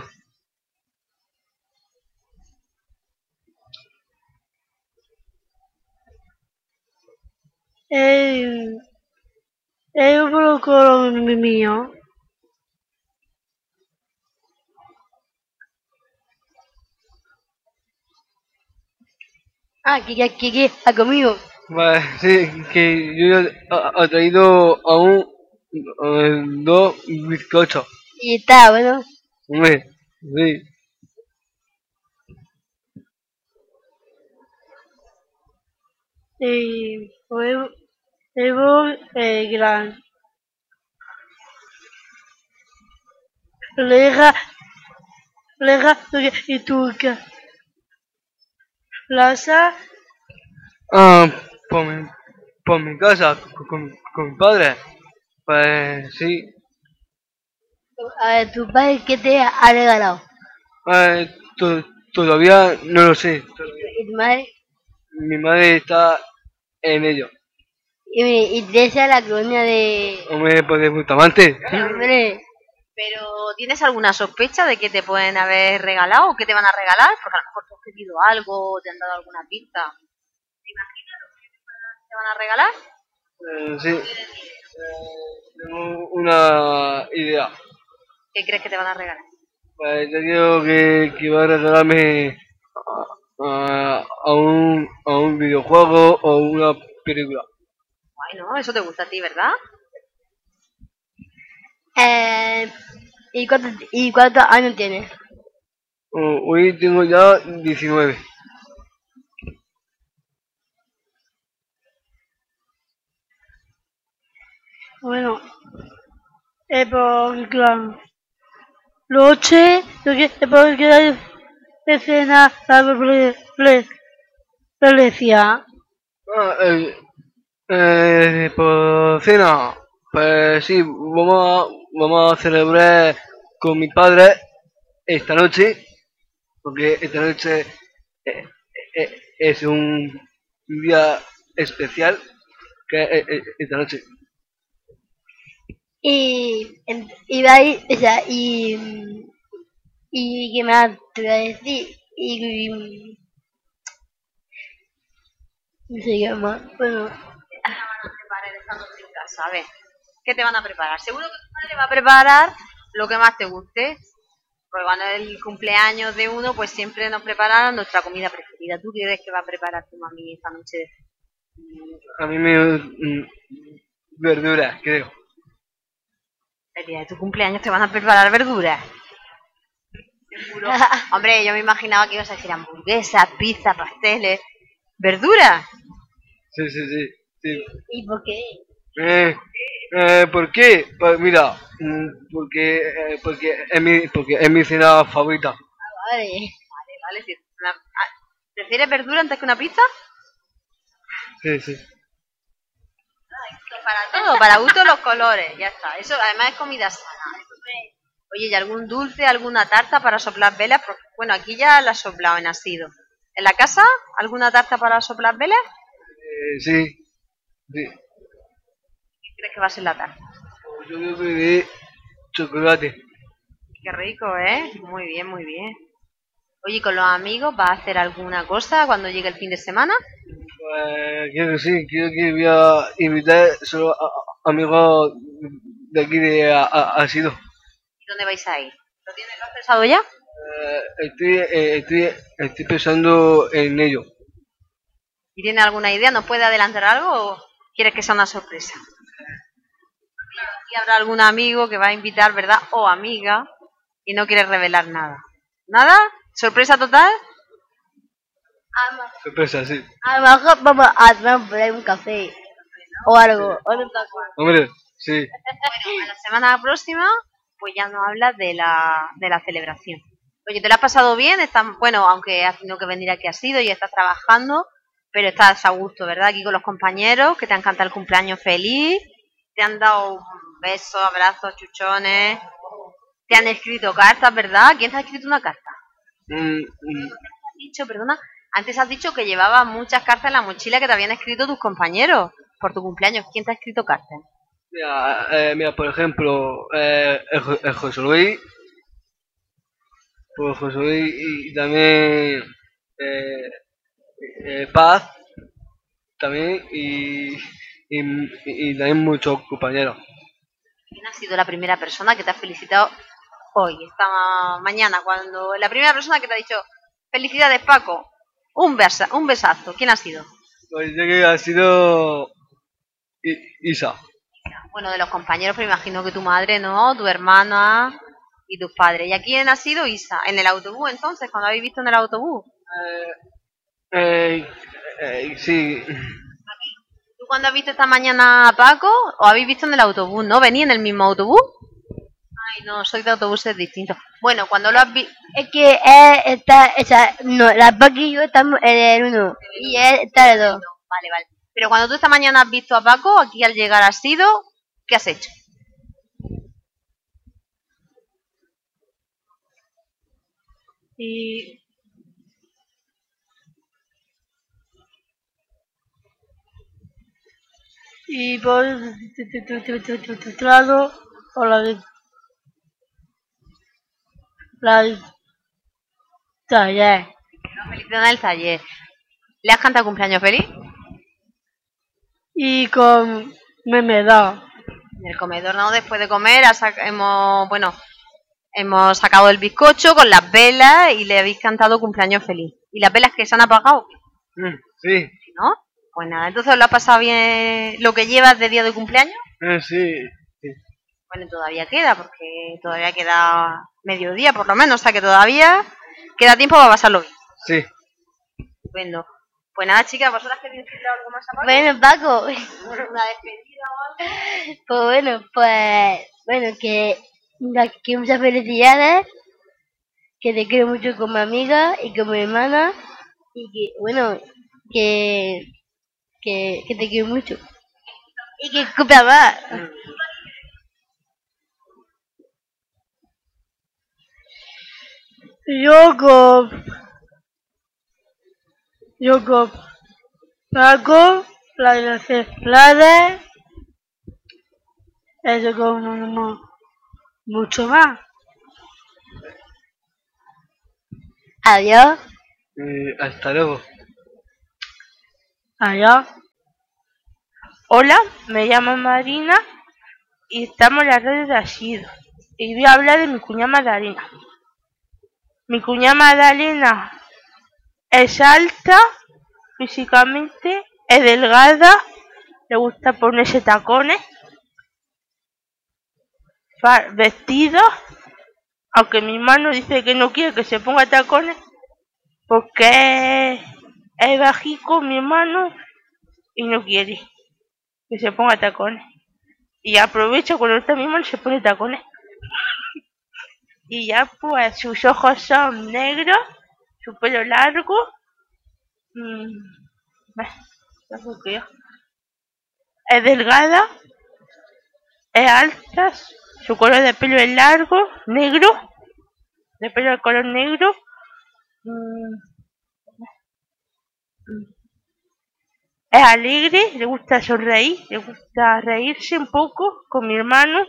El brócolo mío. Ah, ¿qué ha comido? Vale, sí, que yo ya ha traído aún dos bizcochos. Y está, bueno. Hombre, sí. Huevo gran. Leja, y turca. Plaza, Ah, por mi casa, con mi padre. Pues sí. a ver, tu padre, ¿qué te ha regalado? Todavía no lo sé. ¿Y tu madre? Mi madre está en ello. Y te desea la colonia de... Hombre, pues de Bustamante. Hombre, Pero ¿tienes alguna sospecha de que te pueden haber regalado o que te van a regalar? Porque a lo mejor tú has pedido algo o te han dado alguna pista. ¿Te imaginas lo que te van a regalar? Sí. Tengo una idea. ¿Qué crees que te van a regalar? Pues yo creo que va a regalarme a un videojuego o una película. Bueno, eso te gusta a ti, ¿verdad? ¿y cuántos años tienes? Hoy tengo ya 19. Bueno, pues claro. Noche, lo que puedo quedar de cena, la iglesia. Por cena, pues sí, vamos a celebrar con mi padre esta noche, porque esta noche es un día especial, que esta noche. Y va a ir, o sea, y qué más te voy a decir, no sé qué más, bueno, ¿Qué te van a preparar esta noche en casa? A ver, ¿qué te van a preparar? Seguro que tu madre va a preparar lo que más te guste. Porque cuando es el cumpleaños de uno, pues siempre nos preparan nuestra comida preferida. ¿Tú qué crees que va a preparar tu mami esta noche? A mí me verduras, creo. El día de tu cumpleaños te van a preparar verduras. Seguro. Hombre, yo me imaginaba que ibas a decir hamburguesas, pizza, pasteles. ¿Verduras? Sí, sí, sí. Sí. ¿Y por qué? ¿Por qué? Pues mira, porque es mi cena favorita. Vale. Vale. Si ¿prefieres verdura antes que una pizza? Sí, sí. Para todo, para gusto los colores, ya está. Eso además es comida sana. Oye, ¿y algún dulce, alguna tarta para soplar velas? Porque, bueno, aquí ya la has soplado en Asido. ¿En la casa alguna tarta para soplar velas? Sí, sí. ¿Qué crees que va a ser la tarta? Yo creo que de chocolate. Qué rico, ¿eh? Muy bien, muy bien. Oye, ¿y con los amigos vas a hacer alguna cosa cuando llegue el fin de semana? Pues creo que sí, creo que voy a invitar solo a amigos de aquí de Asido. ¿Y dónde vais a ir? ¿Lo has pensado ya? Estoy pensando en ello. ¿Y tienes alguna idea? ¿Nos puede adelantar algo o quieres que sea una sorpresa? Claro, aquí habrá algún amigo que va a invitar, ¿verdad? O amiga, y no quiere revelar nada. ¿Nada? ¿Sorpresa total? Sorpresa, sí. A lo mejor vamos a tomar por ahí un café o algo. Hombre, sí. Bueno, a la semana próxima, pues ya nos hablas de la celebración. Oye, ¿te la has pasado bien? Bueno, aunque has tenido que venir aquí a Sido y estás trabajando, pero estás a gusto, ¿verdad? Aquí con los compañeros, que te han cantado el cumpleaños feliz, te han dado besos, abrazos, chuchones, te han escrito cartas, ¿verdad? ¿Quién te ha escrito una carta? Antes has dicho que llevabas muchas cartas en la mochila que te habían escrito tus compañeros por tu cumpleaños. ¿Quién te ha escrito cartas? Mira, por ejemplo, el José Luis, pues José Luis y también Paz, también, y y también muchos compañeros. ¿Quién ha sido la primera persona que te ha felicitado hoy, esta mañana, cuando la primera persona que te ha dicho felicidades Paco, un besazo? ¿Quién ha sido? Pues yo creo que ha sido Isa. Bueno, de los compañeros, pero imagino que tu madre, ¿no? Tu hermana y tus padres. ¿Y a quién ha sido Isa? ¿En el autobús entonces, cuando habéis visto en el autobús? Sí. ¿Tú cuando has visto esta mañana a Paco o habéis visto en el autobús? ¿No? ¿Venía en el mismo autobús? Ay, no, soy de autobuses distintos. Bueno, cuando lo has visto... Es que no, la Paqui y yo estamos en el 1 y él está en el 2. Vale, vale. Pero cuando tú esta mañana has visto a Paco, aquí al llegar has sido, ¿qué has hecho? Y por lado, o la taller. Felicidades en el taller. ¿Le has cantado cumpleaños feliz? Y con memedad. En el comedor, ¿no? Después de comer hemos sacado el bizcocho con las velas y le habéis cantado cumpleaños feliz. ¿Y las velas que se han apagado? Sí. ¿No? Pues nada, entonces ¿lo has pasado bien lo que llevas de día de cumpleaños? Sí. Bueno, todavía queda, porque todavía queda mediodía por lo menos, o sea que todavía queda tiempo para pasarlo bien. Sí. Estupendo. Pues nada, chicas, ¿vosotras queréis decirle algo más a Paco? Bueno, Paco. Una despedida o algo. Pues que muchas felicidades, que te quiero mucho como amiga y como hermana, y que te quiero mucho. Y que cumpla más. Yo con Paco, la flores, eso como mucho más. Adiós. Hasta luego. Adiós. Hola, me llamo Marina y estamos en la radio de Asido. Y voy a hablar de mi cuñada Magdalena. Mi cuñada Magdalena es alta físicamente, es delgada, le gusta ponerse tacones, vestidos, aunque mi hermano dice que no quiere que se ponga tacones porque es bajico mi hermano y no quiere que se ponga tacones. Y aprovecha cuando está mi hermano y se pone tacones. Y ya pues sus ojos son negros, su pelo largo. Es delgada, es alta, su color de pelo es largo, negro, de pelo de color negro. Es alegre, le gusta sonreír, le gusta reírse un poco con mi hermano.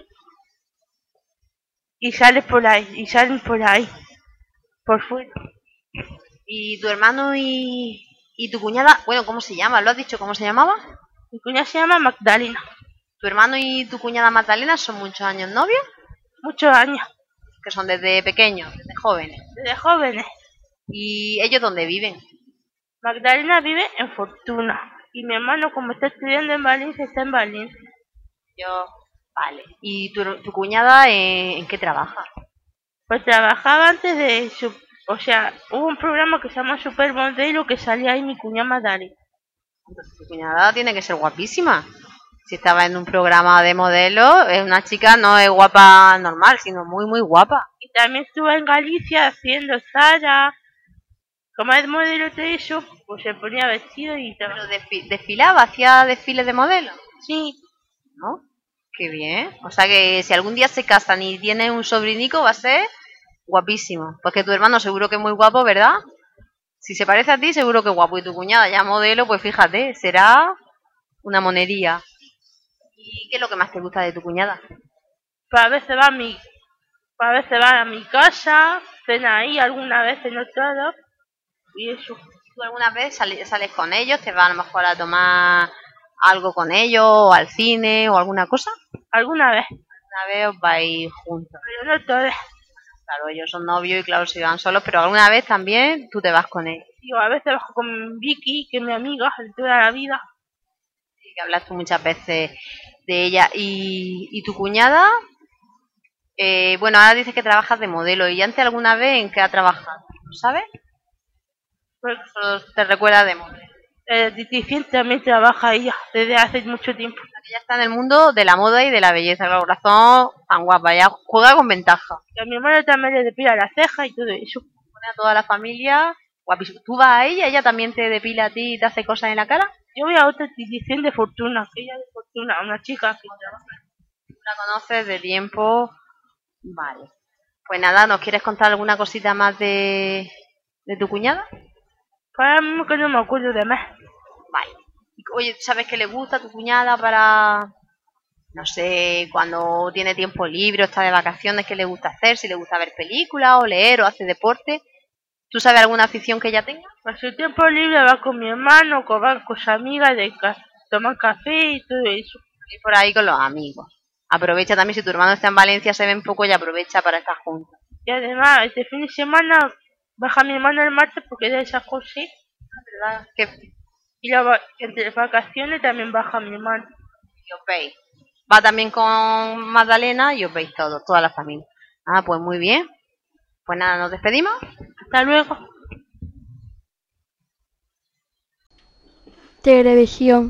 Y salen por ahí, por fuera. ¿Y tu hermano y tu cuñada? Bueno, ¿cómo se llama? ¿Lo has dicho? ¿Cómo se llamaba? Mi cuñada se llama Magdalena. ¿Tu hermano y tu cuñada Magdalena son muchos años novios? Muchos años. Que son desde pequeños, desde jóvenes. Desde jóvenes. ¿Y ellos dónde viven? Magdalena vive en Fortuna. Y mi hermano, como está estudiando en Valencia, está en Valencia. Vale. ¿Y tu cuñada en qué trabaja? Pues trabajaba antes de hubo un programa que se llama Supermodelo que salía ahí mi cuñada Magdalena. Entonces tu cuñada tiene que ser guapísima. Si estaba en un programa de modelo, es una chica, no es guapa normal, sino muy, muy guapa. Y también estuvo en Galicia haciendo Zara. Como es modelo de eso, pues se ponía vestido y trabajaba. ¿Pero desfilaba? ¿Hacía desfiles de modelo? Sí. ¿No? Qué bien. O sea que si algún día se casan y tienen un sobrinico va a ser guapísimo. Porque tu hermano seguro que es muy guapo, ¿verdad? Si se parece a ti, seguro que es guapo. Y tu cuñada ya modelo, pues fíjate, será una monería. ¿Y qué es lo que más te gusta de tu cuñada? Pues a veces va a mi casa, cena ahí, alguna vez en otro lado. Y eso. ¿Tú alguna vez sales con ellos? ¿Te vas a lo mejor a tomar algo con ellos, o al cine, o alguna cosa? ¿Alguna vez? Una vez os vais juntos. Pero no todas. Claro, ellos son novios y claro, se van solos, pero alguna vez también tú te vas con él. Yo a veces bajo con Vicky, que es mi amiga de toda la vida. Sí, que hablas tú muchas veces de ella. ¿Y tu cuñada? Bueno, ahora dices que trabajas de modelo. ¿Y antes alguna vez en qué ha trabajado? ¿Sabes? Pues, Solo te recuerda de modelo. Difícil también trabaja ella desde hace mucho tiempo. Ella está en el mundo de la moda y de la belleza. Claro, razón tan guapa. Ella juega con ventaja. Y a mi hermano también le depila la ceja y todo eso. Pone a toda la familia guapísimo. ¿Tú vas a ella también te depila a ti y te hace cosas en la cara? Yo voy a otra edición de Fortuna, que ella es de Fortuna, una chica que trabaja. ¿La conoces de tiempo? Vale. Pues nada, ¿nos quieres contar alguna cosita más de tu cuñada? Para mí que no me acuerdo de más. Vale. Oye, ¿sabes qué le gusta a tu cuñada para, no sé, cuando tiene tiempo libre o está de vacaciones, qué le gusta hacer? Si le gusta ver películas o leer o hace deporte. ¿Tú sabes alguna afición que ella tenga? En su tiempo libre va con mi hermano, va con sus amigas, tomar café y todo eso. Y por ahí con los amigos. Aprovecha también, si tu hermano está en Valencia, se ven poco y aprovecha para estar juntos. Y además, este fin de semana baja mi hermano el martes porque de esas cosas. ¿Verdad? Y entre vacaciones también baja mi hermano. Y os veis. Va también con Magdalena y os veis todos, toda la familia. Ah, pues muy bien. Pues nada, nos despedimos. Hasta luego. Televisión.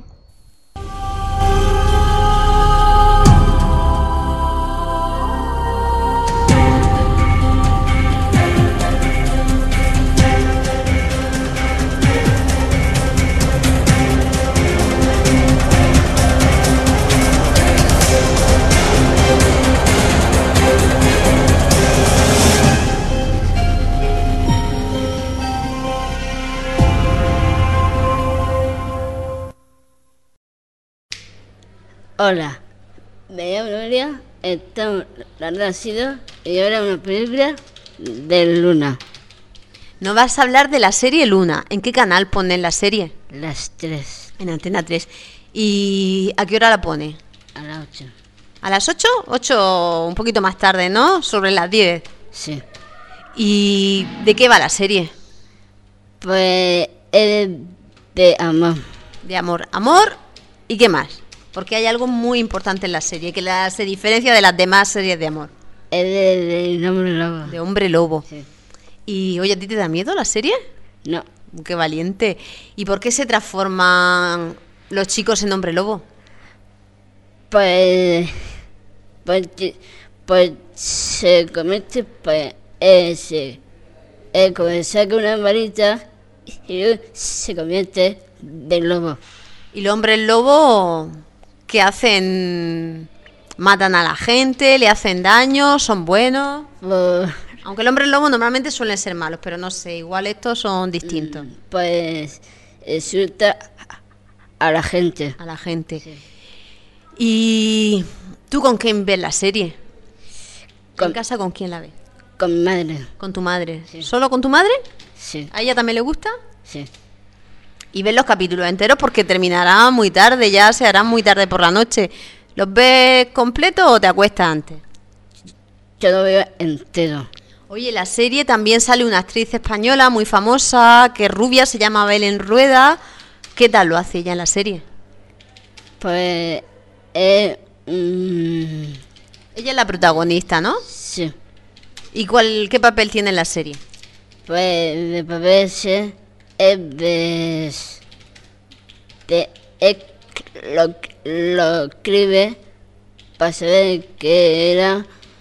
Hola, me llamo María, estamos la nacido y ahora una película de Luna. Nos vas a hablar de la serie Luna. ¿En qué canal ponen la serie? Las 3. En Antena 3. ¿Y a qué hora la pone? A las 8. ¿A las 8? 8 un poquito más tarde, ¿no? Sobre las 10. Sí. ¿Y de qué va la serie? Pues es de amor. De amor. ¿Amor? ¿Y qué más? Porque hay algo muy importante en la serie, que se diferencia de las demás series de amor. Es de hombre lobo. De hombre lobo. Sí. Y, oye, ¿a ti te da miedo la serie? No. Qué valiente. ¿Y por qué se transforman los chicos en hombre lobo? Pues se convierte, como saca una varita y luego se convierte en lobo. ¿Y los hombres lobo qué hacen? ¿Matan a la gente? ¿Le hacen daño? ¿Son buenos? Aunque el hombre lobo normalmente suelen ser malos, pero no sé, igual estos son distintos. Pues insulta a la gente. A la gente. Sí. ¿Y tú con quién ves la serie? ¿En casa con quién la ves? Con mi madre. ¿Con tu madre? Sí. ¿Solo con tu madre? Sí. ¿A ella también le gusta? Sí. Y ves los capítulos enteros porque terminará muy tarde, ya se hará muy tarde por la noche. ¿Los ves completos o te acuestas antes? Yo lo veo entero. Oye, la serie también sale una actriz española muy famosa, que es rubia, se llama Belén Rueda. ¿Qué tal lo hace ella en la serie? Pues Ella es la protagonista, ¿no? Sí. ¿Y qué papel tiene en la serie? Pues de papel es lo escribe para saber que era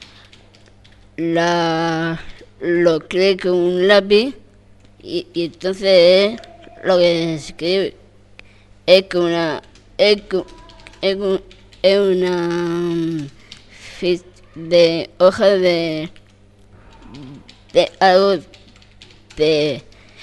lo escribe con un lápiz y entonces lo que escribe es con una de hoja de algo de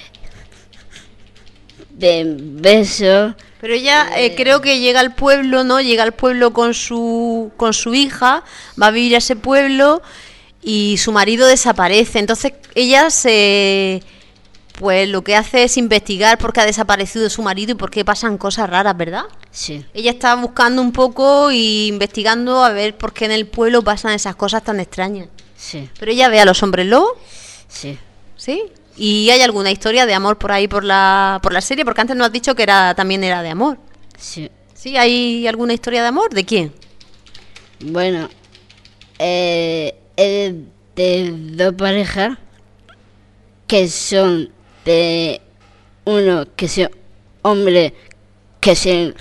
beso. Pero ella creo que llega al pueblo, ¿no? Llega al pueblo con su hija, va a vivir a ese pueblo y su marido desaparece. Entonces ella pues lo que hace es investigar por qué ha desaparecido su marido y por qué pasan cosas raras, ¿verdad? Sí. Ella está buscando un poco y investigando a ver por qué en el pueblo pasan esas cosas tan extrañas. Sí. Pero ella ve a los hombres lobos. Sí. ¿Sí? ¿Y hay alguna historia de amor por ahí por la serie? Porque antes nos has dicho que también era de amor. Sí. ¿Sí? ¿Hay alguna historia de amor? ¿De quién? Bueno, es de dos parejas que son de uno que es hombre que se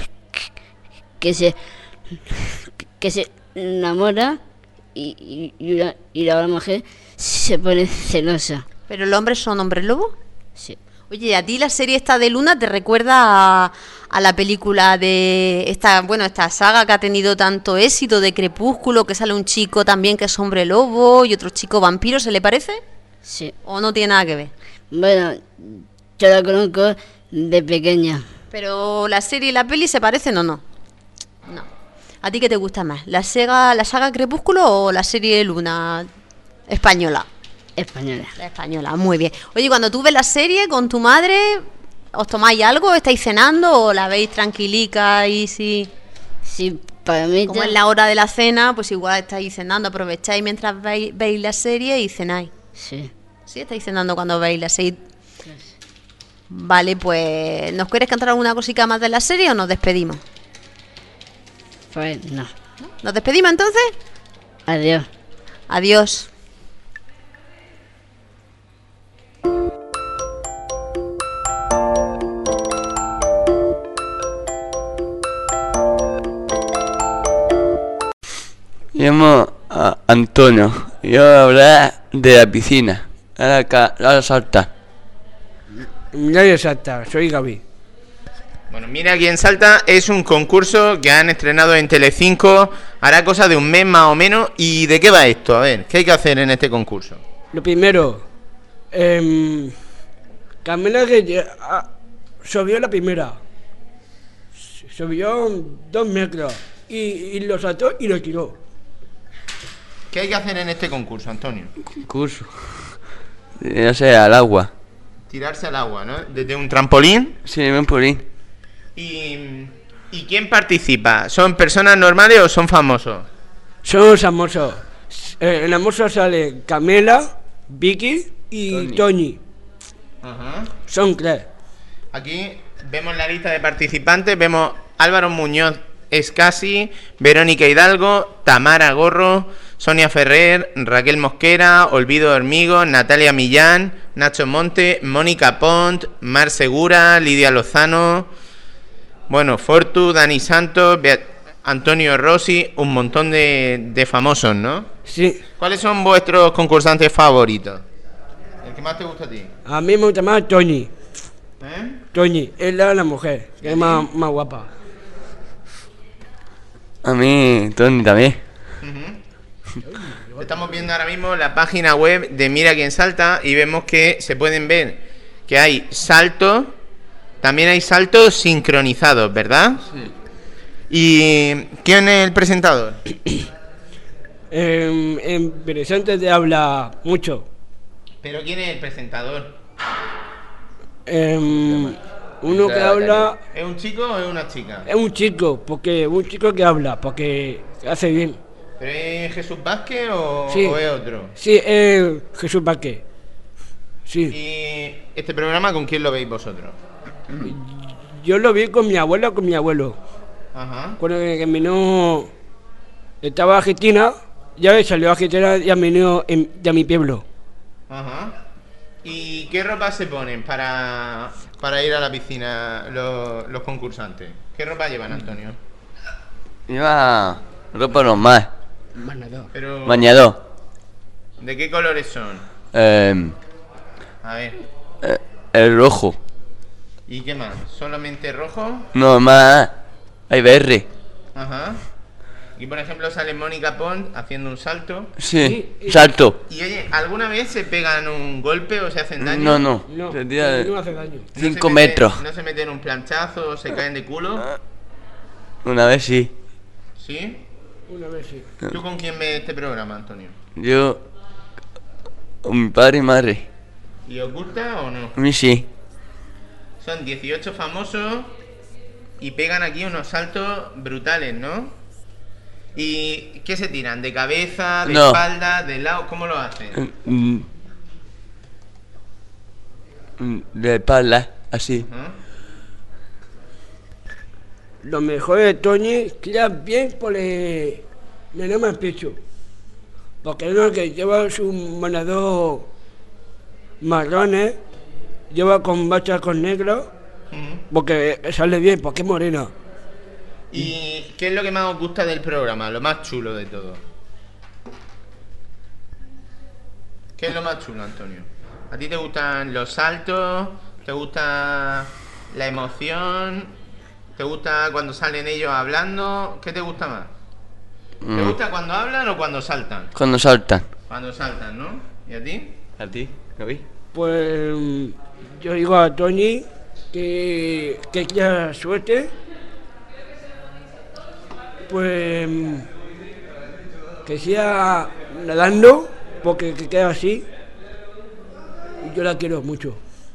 enamora y la mujer se pone celosa. ¿Pero los hombres son hombres lobo? Sí. Oye, ¿a ti la serie esta de Luna te recuerda a la película de esta saga que ha tenido tanto éxito de Crepúsculo, que sale un chico también que es hombre lobo y otro chico vampiro, ¿se le parece? Sí. ¿O no tiene nada que ver? Bueno, yo la conozco de pequeña. ¿Pero la serie y la peli se parecen o no? No. ¿A ti qué te gusta más? ¿La saga Crepúsculo o la serie Luna española? Española. La española, muy bien. Oye, cuando tú ves la serie con tu madre, ¿os tomáis algo? ¿Estáis cenando o la veis tranquilica y si...? Sí, para mí... Como es la hora de la cena, pues igual estáis cenando, aprovecháis mientras veis la serie y cenáis. Sí. ¿Sí? ¿Estáis cenando cuando veis la serie? Vale, pues... ¿nos quieres cantar alguna cosita más de la serie o nos despedimos? Pues no. ¿Nos despedimos entonces? Adiós. Adiós. Me llamo Antonio. Yo voy a hablar de la piscina. Ahora salta. Nadie salta, soy Gaby. Bueno, Mira quién salta es un concurso que han estrenado en Telecinco, hará cosa de un mes más o menos. ¿Y de qué va esto? A ver, ¿qué hay que hacer en este concurso? Lo primero, Camila que subió la primera. Subió 2 metros y lo saltó y lo tiró. ¿Qué hay que hacer en este concurso, Antonio? Concurso. No sé, al agua. Tirarse al agua, ¿no? ¿Desde un trampolín? Sí, un trampolín. ¿Y quién participa? ¿Son personas normales o son famosos? Son famosos. En la famoso sale Camila, Vicky y Tony. Ajá. Son 3. Aquí vemos la lista de participantes. Vemos Álvaro Muñoz Escasi, Verónica Hidalgo, Tamara Gorro, Sonia Ferrer, Raquel Mosquera, Olvido Hormigo, Natalia Millán, Nacho Monte, Mónica Pont, Mar Segura, Lidia Lozano, bueno, Fortu, Dani Santos, Antonio Rossi, un montón de famosos, ¿no? Sí. ¿Cuáles son vuestros concursantes favoritos? ¿El que más te gusta a ti? A mí me gusta más Tony. ¿Eh? Tony, es la mujer, que es más guapa. A mí, Tony también. Estamos viendo ahora mismo la página web de Mira quién salta y vemos que se pueden ver que hay saltos, también hay saltos sincronizados, ¿verdad? Sí. ¿Y quién es el presentador? En presente te habla mucho. ¿Pero quién es el presentador? Uno que habla... ¿Es un chico o es una chica? Es un chico, porque un chico que habla, porque hace bien. ¿Pero es Jesús Vázquez o es otro? Sí, es Jesús Vázquez. Sí. ¿Y este programa con quién lo veis vosotros? Yo lo vi con mi abuela o con mi abuelo. Ajá. Cuando terminó, estaba Argentina, ya salió a Argentina y terminó de mi pueblo. Ajá. ¿Y qué ropa se ponen para ir a la piscina los concursantes? ¿Qué ropa llevan, Antonio? Lleva ropa normal. Pero, Bañador. ¿de qué colores son? A ver. El rojo. ¿Y qué más? ¿Solamente rojo? No, más. Hay verde. Ajá. Y por ejemplo sale Mónica Pont haciendo un salto. Sí, salto. Y oye, ¿alguna vez se pegan un golpe o se hacen daño? No. No, Se tira no hace daño. 5 metros. ¿No se meten un planchazo o se caen de culo? Una vez sí. ¿Sí? Una vez sí. ¿Tú con quién ves este programa, Antonio? Yo con mi padre y madre. ¿Y os gusta o no? A mí sí. Son 18 famosos y pegan aquí unos saltos brutales, ¿no? ¿Y qué se tiran? ¿De cabeza, de No. espalda, de lado? ¿Cómo lo hacen? De espalda, así. Lo mejor de Tony queda bien por el enorme al pecho. Porque es lo que lleva su manador marrones, lleva con bachas con negro, porque sale bien, porque es morena. ¿Y qué es lo que más os gusta del programa? Lo más chulo de todo. ¿Qué es lo más chulo, Antonio? ¿A ti te gustan los saltos? ¿Te gusta la emoción? ¿Te gusta cuando salen ellos hablando? ¿Qué te gusta más? ¿Te gusta cuando hablan o cuando saltan? Cuando saltan. Cuando saltan, ¿no? ¿Y a ti? ¿A ti, David? Pues yo digo a Tony que quiera suerte, pues que siga nadando, porque que queda así, y yo la quiero mucho.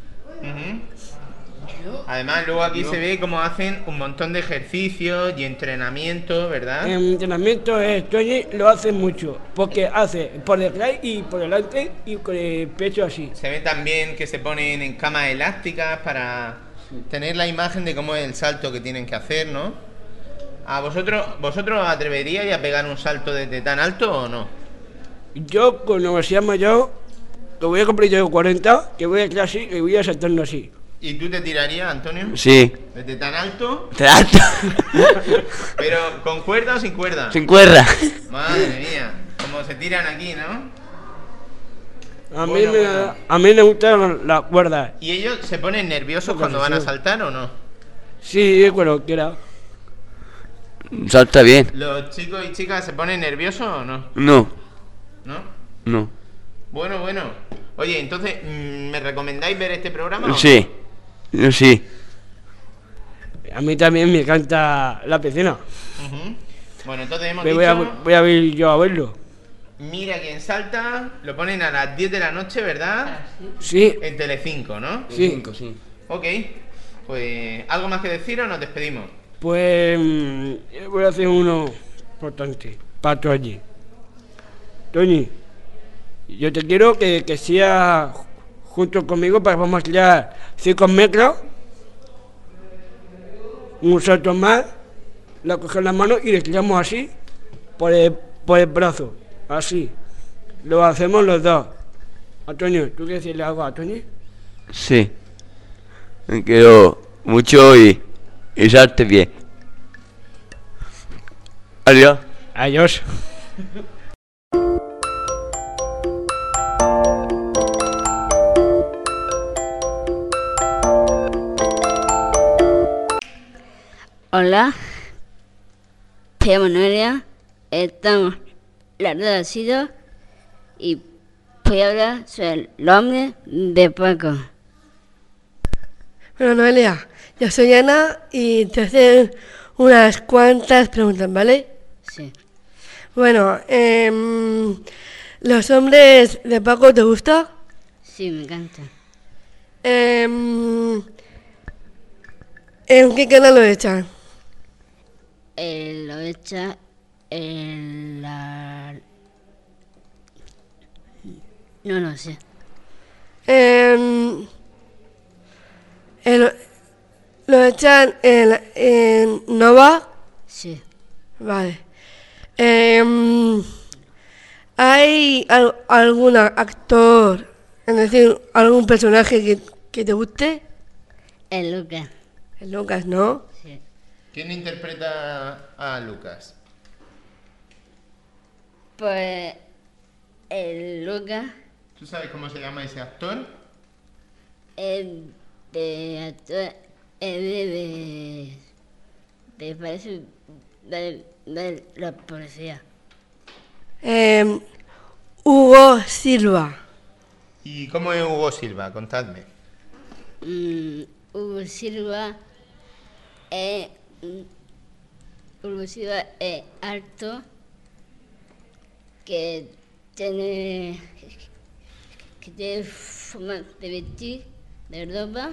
Además, luego aquí se ve cómo hacen un montón de ejercicios y entrenamiento, ¿verdad? En entrenamiento Tony lo hace mucho, porque hace por detrás y por delante y con el pecho así. Se ve también que se ponen en camas elásticas para tener la imagen de cómo es el salto que tienen que hacer, ¿no? ¿A vosotros os atreveríais a pegar un salto desde tan alto o no? Yo con la Universidad Mayor, que voy a cumplir yo 40, que voy a clase y voy a saltando así. ¿Y tú te tirarías, Antonio? Sí. ¿Desde tan alto? ¿Tan alto? ¿Pero con cuerda o sin cuerda? Sin cuerda. Madre mía, como se tiran aquí, ¿no? A mí me gustan las cuerdas. ¿Y ellos se ponen nerviosos cuando van a saltar o no? Sí, bueno, quiera. Salta bien. ¿Los chicos y chicas se ponen nerviosos o no? No. ¿No? No. Bueno. Oye, entonces, ¿me recomendáis ver este programa o no? Sí. Yo sí. A mí también me encanta la piscina. Bueno, entonces hemos Voy dicho... a ir yo a verlo. Mira quién salta, lo ponen a las 10 de la noche, ¿verdad? Sí. En Telecinco, ¿no? Sí. Ok, pues ¿algo más que decir o nos despedimos? Pues voy a hacer uno importante para Tony. Tony, yo te quiero que sea junto conmigo para que vamos a tirar 5 metros, un salto más, la coger la mano y le tiramos así por el brazo, así. Lo hacemos los dos. Antonio, ¿tú quieres decirle algo a Tony? Sí. Me quiero mucho y salte bien. Adiós. Adiós. Hola, te llamo Noelia, estamos la red ha sido y voy a hablar sobre el nombre de Paco. Bueno, Noelia, yo soy Ana y te hacen unas cuantas preguntas, ¿vale? Sí. Bueno, ¿los hombres de Paco te gustan? Sí, me encanta. ¿En qué canal lo echan? Lo echa en la... No sé. ¿Lo echan en Nova? Sí. Vale. ¿Hay algún actor, es decir, algún personaje que te guste? El Lucas. El Lucas, ¿no? Sí. ¿Quién interpreta a Lucas? Pues el Lucas ¿Tú sabes cómo se llama ese actor? es de actor, es de parece de la policía. Hugo Silva. ¿Y cómo es Hugo Silva? Contadme. Hugo Silva es alto, que tiene que tiene forma de vestir, de ropa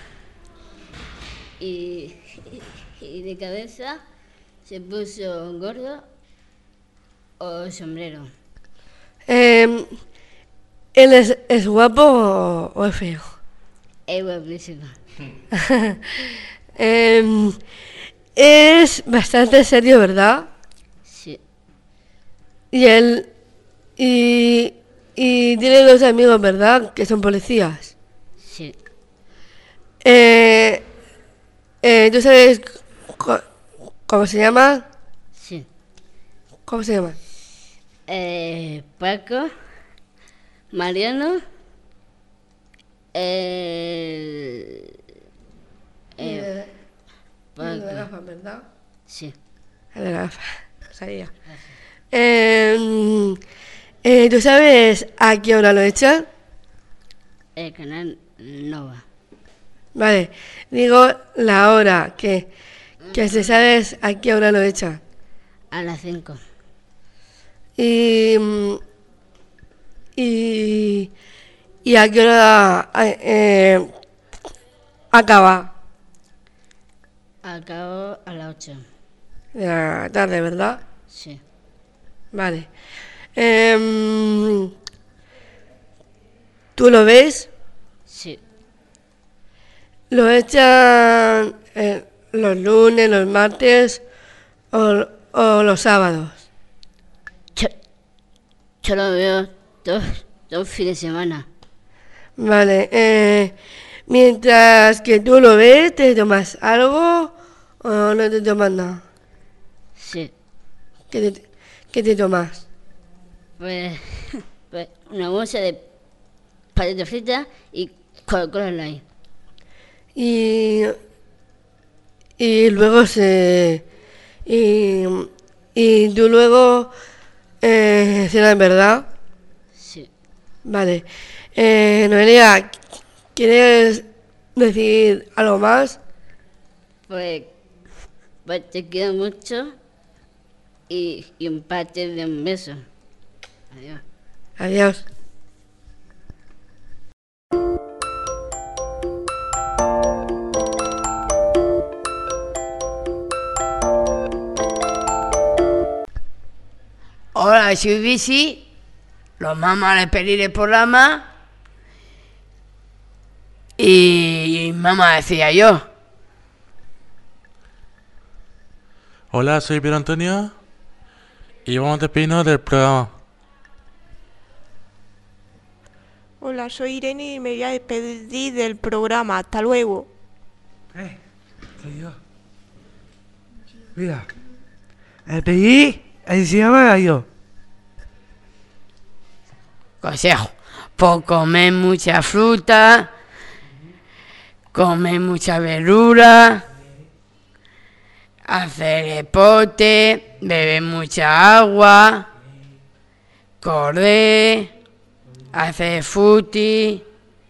y de cabeza se puso gordo o sombrero. ¿Él es guapo o es feo? Es guapísimo. Es bastante serio, ¿verdad? Sí. Y él... Y tiene dos amigos, ¿verdad? Que son policías. Sí. ¿Tú sabes cómo se llama? Sí. ¿Cómo se llama? Paco, Mariano, Paco. El de gafas, ¿verdad? Sí. El de gafas, sabía. ¿Tú sabes a qué hora lo echan? El canal Nova. Vale, digo la hora, que se sabes a qué hora lo echan. A las 5. Y a qué hora acaba. Acabo a las 8. De la tarde, ¿verdad? Sí. Vale. ¿Tú lo ves? Sí. ¿Lo echan los lunes, los martes o los sábados? Yo lo veo dos fines de semana. Vale. Mientras que tú lo ves, ¿te tomas algo o no te tomas nada? Sí. ¿Qué te tomas? Pues una bolsa de patatas fritas y Coca-Cola Light. Y luego y tú luego cenas, ¿verdad? Sí. Vale. Noelia, ¿quieres decir algo más? Pues te quiero mucho y un parte de un beso. Adiós. Adiós. Hola, soy Bici. Los mamás les pediré el programa. Y mamá decía yo. Hola, soy Pedro Antonio. Y vamos a despedirnos del programa. Hola, soy Irene y me voy a despedir del programa. Hasta luego. Soy yo. Mira. El pedí, ahí se llama yo. Consejo. Pues comer mucha fruta. Comer mucha verdura. Hacer deporte. Beber mucha agua. Correr. Hacer footy.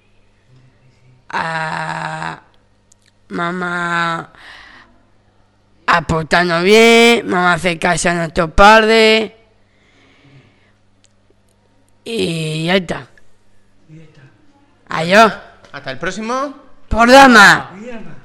Mamá aportando bien. Mamá hacer caso a nuestros padres. Y ya está. Adiós. Hasta el próximo programa.